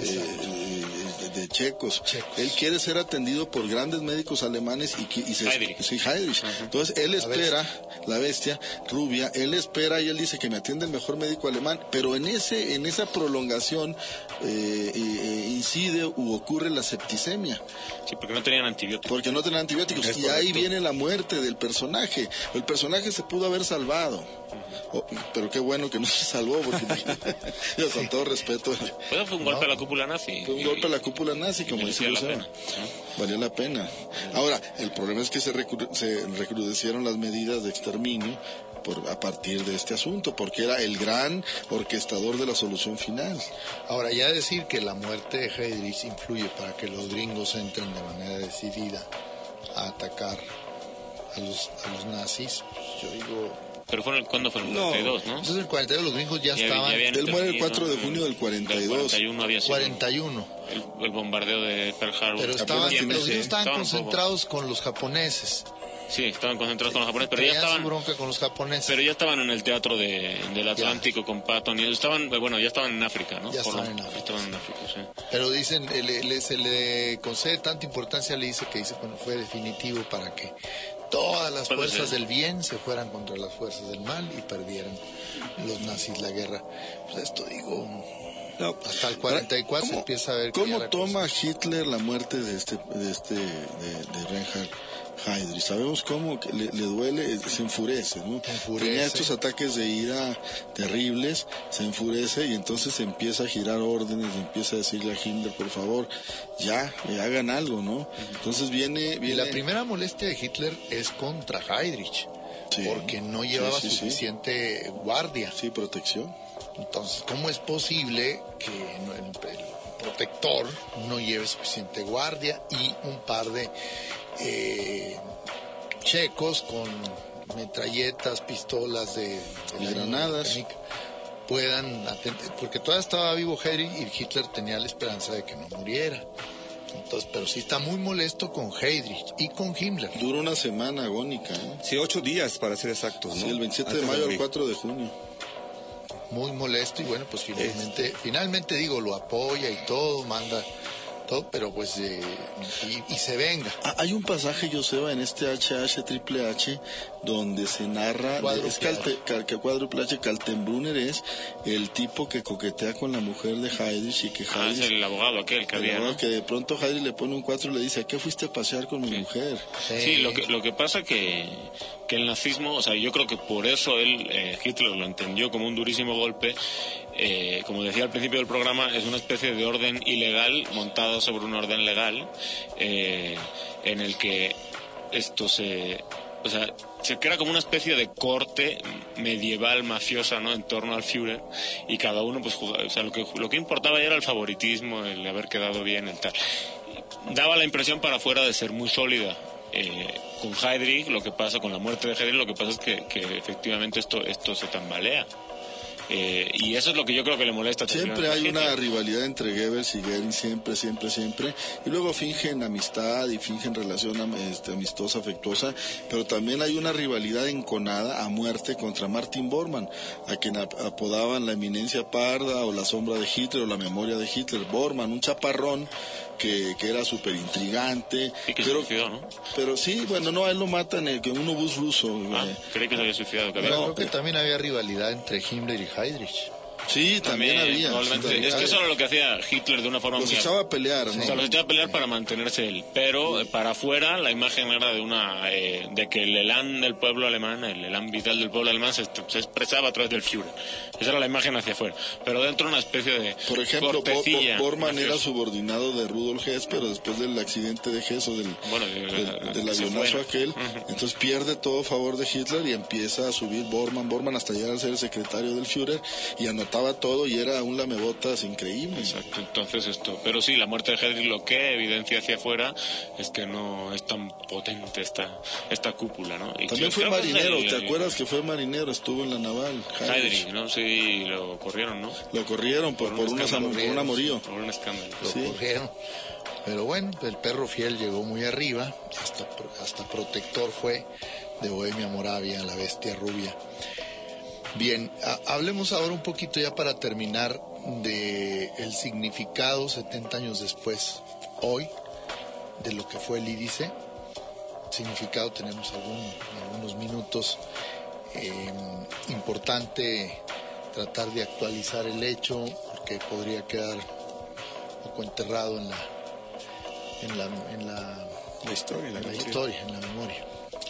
de checos. Él quiere ser atendido por grandes médicos alemanes Heydrich. Entonces él espera, la bestia rubia, él espera y él dice que me atiende el mejor médico alemán, pero en esa prolongación incide u ocurre la septicemia. Sí, porque no tenían antibióticos. Y ahí viene la muerte del personaje. El personaje se pudo haber salvado. Pero qué bueno que no se salvó, porque yo, con todo respeto. Fue un golpe a la cúpula nazi. Fue un golpe a la cúpula nazi, como dice Lucero. Valió la pena. Ahora, el problema es que se recrudecieron las medidas de exterminio a partir de este asunto, porque era el gran orquestador de la solución final. Ahora, ya decir que la muerte de Heydrich influye para que los gringos entren de manera decidida a atacar a los nazis, yo digo... Pero ¿cuándo fue? En el 42, ¿no? Entonces en el 42 los gringos ya estaban... Él muere el 4 de junio del 42. Del 41 había sido 41. El bombardeo de Pearl Harbor. Pero los gringos estaban concentrados con los japoneses. Sí, estaban concentrados con los japoneses, pero ya estaban... bronca con los japoneses. Pero ya estaban en el teatro del Atlántico con Patton y ellos estaban, ya estaban en África, ¿no? Estaban en África, sí. Pero dicen, se le concede tanta importancia, bueno, fue definitivo para que todas las fuerzas del bien se fueran contra las fuerzas del mal y perdieran los nazis la guerra. Pues esto digo... No, hasta el 44 se empieza a ver... ¿Cómo toma Hitler la muerte de Reinhard Heydrich? Sabemos cómo le duele, se enfurece, ¿no? Tenía estos ataques de ira terribles, se enfurece y entonces empieza a girar órdenes, empieza a decirle a Himmler, por favor, ya hagan algo, ¿no? Entonces viene... Y la primera molestia de Hitler es contra Heydrich, porque no llevaba suficiente guardia. Sí, protección. Entonces, ¿cómo es posible que el protector no lleve suficiente guardia y un par de checos con metralletas, pistolas de granadas puedan atender? Porque todavía estaba vivo Heydrich y Hitler tenía la esperanza de que no muriera. Entonces, pero sí está muy molesto con Heydrich y con Himmler. Dura una semana agónica, ¿eh? Sí, 8 días para ser exactos, ¿no? Sí, el 27 de mayo al 4 de junio. Muy molesto y bueno, pues finalmente digo, lo apoya y todo, manda todo, pero pues y se venga. Hay un pasaje, Joseba, en este Triple H donde se narra, Cuádruple H, Kaltenbrunner es el tipo que coquetea con la mujer de Heydrich y que Heydrich, es el abogado aquel que había, ¿no? Que de pronto Heydrich le pone un 4 y le dice, ¿a qué fuiste a pasear con mi mujer? Sí, lo que pasa que el nazismo, o sea, yo creo que por eso Hitler lo entendió como un durísimo golpe. Como decía al principio del programa, es una especie de orden ilegal montado sobre un orden legal, en el que esto se crea como una especie de corte medieval mafiosa, ¿no?, en torno al Führer, y cada uno pues jugaba, o sea, lo que importaba ya era el favoritismo, el haber quedado bien, el tal. Daba la impresión para afuera de ser muy sólida. Con Heydrich, lo que pasa con la muerte de Heydrich, lo que pasa es que efectivamente esto se tambalea. Y eso es lo que yo creo que le molesta. Siempre hay una rivalidad entre Goebbels y Goering, siempre, y luego fingen amistad y fingen relación amistosa, afectuosa, pero también hay una rivalidad enconada a muerte contra Martin Bormann, a quien apodaban la eminencia parda o la sombra de Hitler o la memoria de Hitler. Bormann, un chaparrón que era súper intrigante, pero sí, bueno, no, a él lo matan en un obús ruso. Creí que se había suicidado. Creo que también había rivalidad entre Himmler y Heydrich. Sí, también había. Es que eso era lo que hacía Hitler de una forma los echaba a pelear, ¿no? O sea, los echaba a pelear para mantenerse él. Pero para afuera la imagen era de que el elan del pueblo alemán, el elan vital del pueblo alemán se expresaba a través del Führer. Esa era la imagen hacia afuera. Pero dentro una especie de por ejemplo, cortesía. Bormann era subordinado de Rudolf Hess, pero después del accidente de Hess o del avionazo aquel, entonces pierde todo favor de Hitler y empieza a subir Bormann hasta llegar a ser el secretario del Führer y anotaba todo y era un lamebotas increíble. Exacto, entonces pero sí, la muerte de Heydrich lo que evidencia hacia afuera es que no es tan potente esta cúpula, ¿no? Y también fue marinero, ¿te acuerdas que fue marinero? Estuvo en la naval. Heydrich, ¿no? Sí, lo corrieron, ¿no? Lo corrieron por un amorío. Por un escándalo. Lo corrieron. Pero bueno, el perro fiel llegó muy arriba, hasta protector fue de Bohemia Moravia, la bestia rubia. Bien, hablemos ahora un poquito ya para terminar de el significado 70 años después, hoy, de lo que fue el Lídice. Significado tenemos algunos minutos. Importante tratar de actualizar el hecho porque podría quedar un poco enterrado en la historia, en la memoria.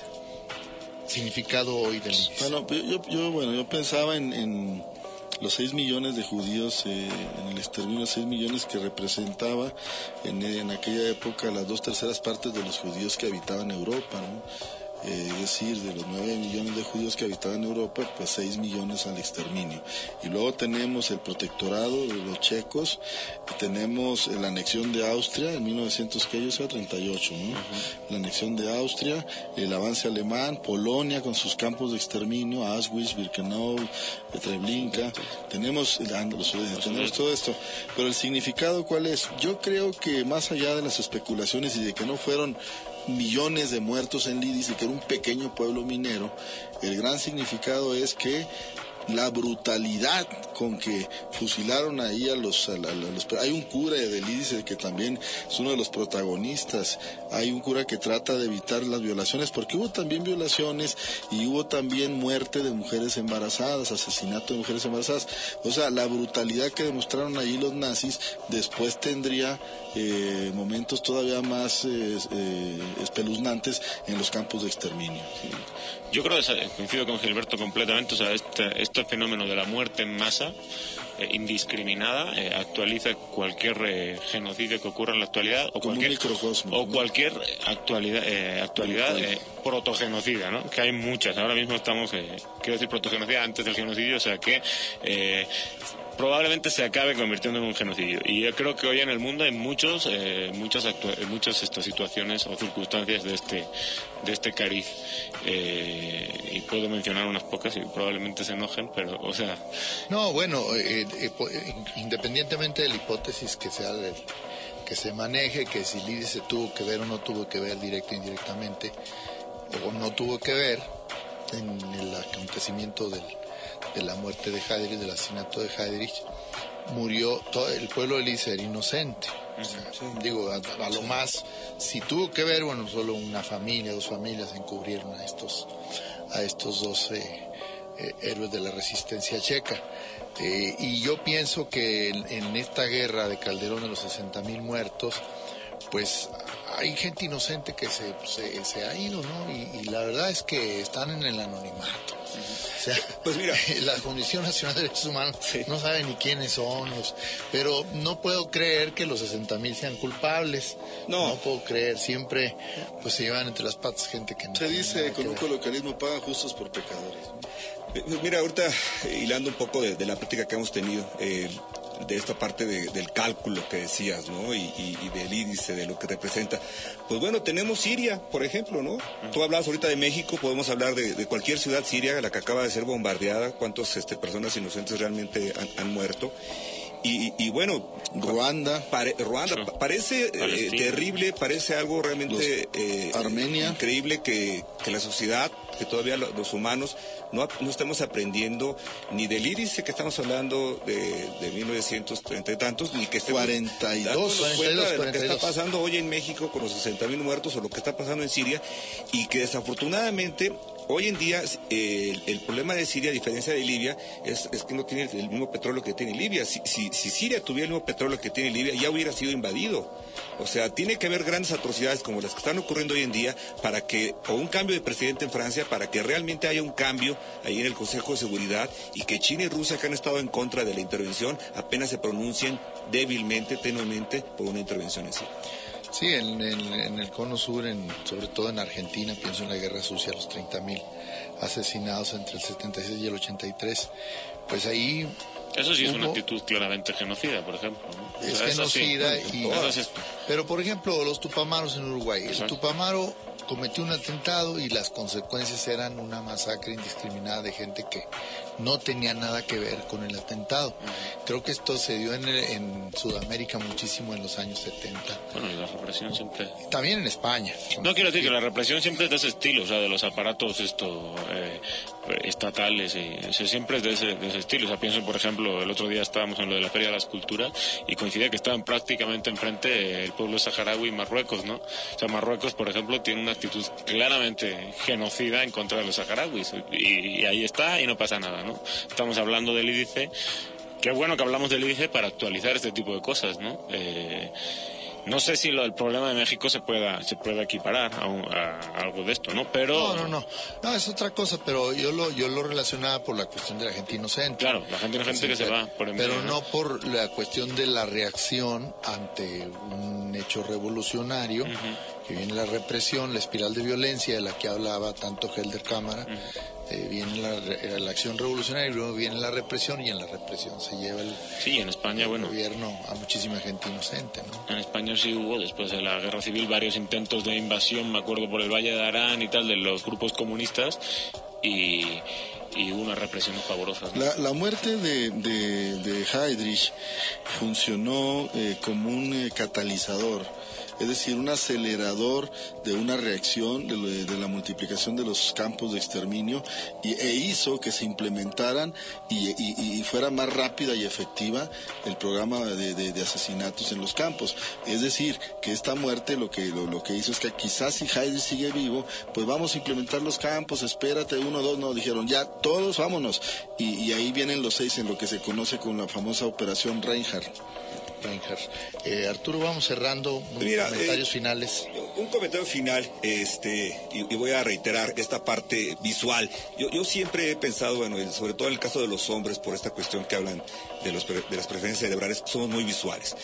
Significado hoy del Lídice. Bueno, yo pensaba en los 6 millones de judíos en el exterminio, 6 millones que representaba en aquella época las 2/3 partes de los judíos que habitaban Europa, ¿no? Es decir, de los 9 millones de judíos que habitaban Europa, pues 6 millones al exterminio. Y luego tenemos el protectorado de los checos, tenemos la anexión de Austria en 1938, ¿no? La anexión de Austria, el avance alemán, Polonia con sus campos de exterminio, Auschwitz, Birkenau, Treblinka, tenemos todo esto. Pero el significado, ¿cuál es? Yo creo que más allá de las especulaciones y de que no fueron millones de muertos en Lídice y que era un pequeño pueblo minero, el gran significado es que la brutalidad con que fusilaron ahí a los hay un cura de Lídice que también es uno de los protagonistas, hay un cura que trata de evitar las violaciones porque hubo también violaciones y hubo también muerte de mujeres embarazadas, asesinato de mujeres embarazadas, o sea, la brutalidad que demostraron allí los nazis después tendría momentos todavía más espeluznantes en los campos de exterminio. ¿Sí? Yo creo que coincido con Gilberto completamente, o sea, este fenómeno de la muerte en masa indiscriminada actualiza cualquier genocidio que ocurra en la actualidad o cualquier actualidad protogenocida, ¿no? Que hay muchas. Ahora mismo estamos, quiero decir protogenocida antes del genocidio, o sea que probablemente se acabe convirtiendo en un genocidio. Y yo creo que hoy en el mundo hay muchas situaciones o circunstancias de este cariz. Y puedo mencionar unas pocas y probablemente se enojen, pero, o sea... No, bueno, independientemente de la hipótesis que se maneje, que si Lídice tuvo que ver o no tuvo que ver directa o indirectamente, o no tuvo que ver en el acontecimiento de la muerte de Heydrich, del asesinato de Heydrich, murió todo el pueblo de Lídice, era inocente. O sea, digo, a lo más, si tuvo que ver, bueno, solo una familia, 2 familias encubrieron a estos 2 héroes de la resistencia checa. Y yo pienso que en esta guerra de Calderón de los 60,000 muertos, pues hay gente inocente que se ha ido, ¿no? Y la verdad es que están en el anonimato. O sea, pues mira, la Comisión Nacional de Derechos Humanos no sabe ni quiénes son, pero no puedo creer que los 60,000 sean culpables. No puedo creer, siempre pues se llevan entre las patas gente que no. Se dice con un coloquialismo, pagan justos por pecadores. Mira, ahorita hilando un poco de la práctica que hemos tenido, de esta parte del cálculo que decías, ¿no? Y del índice, de lo que representa. Pues bueno, tenemos Siria, por ejemplo, ¿no? Tú hablabas ahorita de México, podemos hablar de cualquier ciudad siria, la que acaba de ser bombardeada, cuántas personas inocentes realmente han muerto. Y bueno, Ruanda parece terrible, parece algo realmente Armenia, increíble que la sociedad, que todavía los humanos no estamos aprendiendo ni del índice que estamos hablando de 1930 y tantos, ni que estemos 42 cuenta de lo que está pasando hoy en México con los 60,000 muertos o lo que está pasando en Siria, y que desafortunadamente hoy en día el problema de Siria, a diferencia de Libia, es que no tiene el mismo petróleo que tiene Libia. Si Siria tuviera el mismo petróleo que tiene Libia, ya hubiera sido invadido. O sea, tiene que haber grandes atrocidades como las que están ocurriendo hoy en día o un cambio de presidente en Francia para que realmente haya un cambio ahí en el Consejo de Seguridad y que China y Rusia, que han estado en contra de la intervención, apenas se pronuncien débilmente, tenuemente, por una intervención en Siria. Sí, en el Cono Sur, sobre todo en Argentina, pienso en la Guerra Sucia, los 30.000 asesinados entre el 76 y el 83, pues ahí... Eso sí es una actitud claramente genocida, por ejemplo, ¿no? Es genocida, sí, pero por ejemplo, los tupamaros en Uruguay. El tupamaro cometió un atentado y las consecuencias eran una masacre indiscriminada de gente que no tenía nada que ver con el atentado. Creo que esto se dio en Sudamérica muchísimo en los años 70. Bueno, y la represión siempre... También en España. No, quiero decir que la represión siempre es de ese estilo, o sea, de los aparatos estatales, siempre es de ese estilo. O sea, pienso, por ejemplo, el otro día estábamos en lo de la Feria de las Culturas y coincidía que estaban prácticamente enfrente el pueblo saharaui y Marruecos, ¿no? O sea, Marruecos, por ejemplo, tiene una actitud claramente genocida en contra de los saharauis y ahí está y no pasa nada, ¿no? Estamos hablando del índice. Qué bueno que hablamos del índice para actualizar este tipo de cosas, ¿no? No sé si el problema de México se pueda equiparar a algo de esto, ¿no? Pero no, es otra cosa, pero yo lo relacionaba por la cuestión de la gente inocente. Claro, la gente inocente que se va por el medio, pero no por la cuestión de la reacción ante un hecho revolucionario, que viene la represión, la espiral de violencia de la que hablaba tanto Helder Cámara. Viene la acción revolucionaria y luego viene la represión, y en la represión se lleva en España, el gobierno a muchísima gente inocente, ¿no? En España sí hubo, después de la guerra civil, varios intentos de invasión, me acuerdo, por el Valle de Arán y tal, de los grupos comunistas, y hubo una represión pavorosa, ¿no? La muerte de Heydrich funcionó como un catalizador, es decir, un acelerador de una reacción de la multiplicación de los campos de exterminio e hizo que se implementaran y fuera más rápida y efectiva el programa de asesinatos en los campos. Es decir, que esta muerte lo que hizo es que quizás si Heydrich sigue vivo, pues vamos a implementar los campos, espérate, 1, 2, no, dijeron ya, todos vámonos. Y ahí vienen los 6 en lo que se conoce con la famosa Operación Reinhardt. Arturo, vamos cerrando. Comentarios finales. Un comentario final, y voy a reiterar esta parte visual. Yo siempre he pensado, sobre todo en el caso de los hombres, por esta cuestión que hablan de las preferencias cerebrales, somos muy visuales.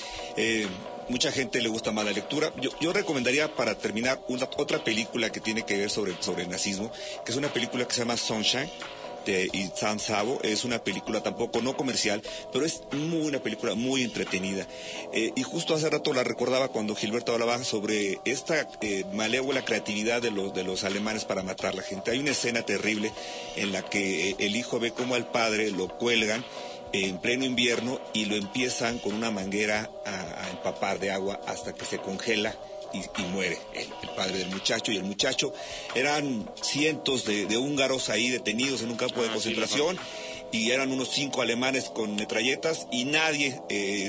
Mucha gente le gusta más la lectura. Yo recomendaría, para terminar, otra película que tiene que ver sobre el nazismo, que es una película que se llama Sunshine, de Itzhak Szabo. Es una película tampoco no comercial, pero es una película muy entretenida. Y justo hace rato la recordaba cuando Gilberto hablaba sobre esta malévola creatividad de los alemanes para matar a la gente. Hay una escena terrible en la que el hijo ve cómo al padre lo cuelgan en pleno invierno y lo empiezan con una manguera a empapar de agua hasta que se congela y muere el padre del muchacho. Y el muchacho, eran cientos de húngaros ahí detenidos en un campo de concentración, y eran unos 5 alemanes con metralletas y nadie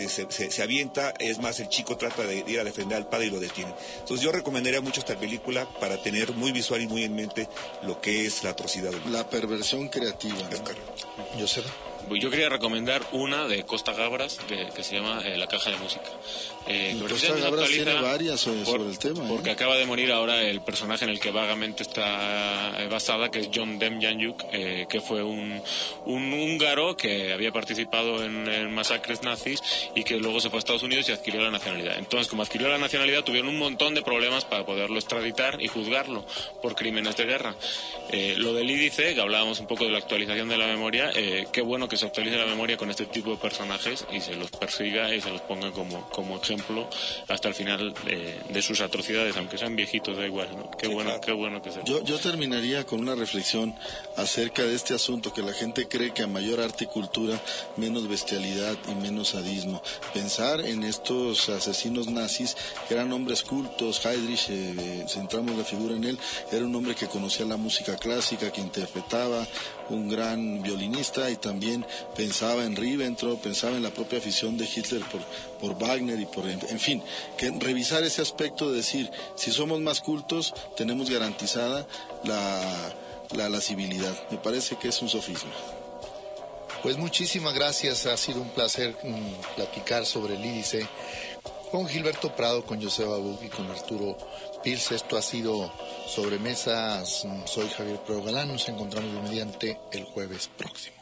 se avienta. Es más, el chico trata de ir a defender al padre y lo detienen. Entonces yo recomendaría mucho esta película para tener muy visual y muy en mente lo que es la atrocidad. La perversión creativa, ¿no? José. Yo quería recomendar una de Costa Gabras que se llama La Caja de Música. Costa Gabras tiene varias sobre el tema. Porque acaba de morir ahora el personaje en el que vagamente está basada, que es John Demjanjuk, que fue un húngaro que había participado en masacres nazis y que luego se fue a Estados Unidos y adquirió la nacionalidad. Entonces, como adquirió la nacionalidad, tuvieron un montón de problemas para poderlo extraditar y juzgarlo por crímenes de guerra. Lo del índice, que hablábamos un poco de la actualización de la memoria, qué bueno que se actualice la memoria con este tipo de personajes y se los persiga y se los ponga como ejemplo hasta el final de sus atrocidades, aunque sean viejitos, da igual, ¿no? Qué bueno que se... Yo terminaría con una reflexión acerca de este asunto, que la gente cree que a mayor arte y cultura, menos bestialidad y menos sadismo. Pensar en estos asesinos nazis, que eran hombres cultos. Heydrich, centramos la figura en él, era un hombre que conocía la música clásica, que interpretaba, un gran violinista, y también pensaba en Ribbentrop, pensaba en la propia afición de Hitler por Wagner y en fin, que revisar ese aspecto de decir, si somos más cultos, tenemos garantizada la civilidad. Me parece que es un sofisma. Pues muchísimas gracias, ha sido un placer platicar sobre el índice con Gilberto Prado, con Joseba Buch y con Arturo Pils. Esto ha sido Sobremesa. Soy Javier Prado Galán, nos encontramos mediante el jueves próximo.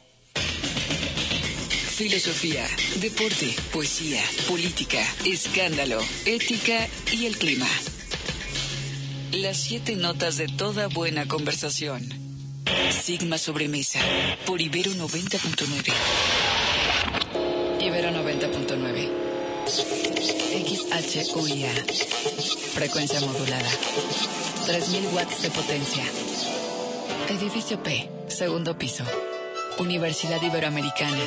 Filosofía, deporte, poesía, política, escándalo, ética y el clima. Las 7 notas de toda buena conversación. Sigma Sobremesa, por Ibero 90.9. Ibero 90.9. XHUIA. Frecuencia modulada. 3000 watts de potencia. Edificio P, segundo piso. Universidad Iberoamericana.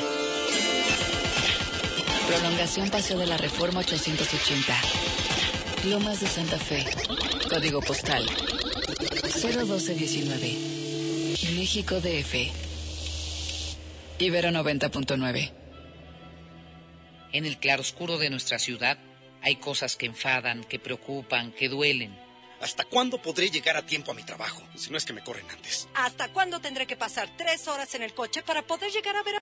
Prolongación Paseo de la Reforma 880. Lomas de Santa Fe. Código postal 01219. México DF. Ibero 90.9. En el claroscuro de nuestra ciudad hay cosas que enfadan, que preocupan, que duelen. ¿Hasta cuándo podré llegar a tiempo a mi trabajo? Si no es que me corren antes. ¿Hasta cuándo tendré que pasar 3 horas en el coche para poder llegar a ver a...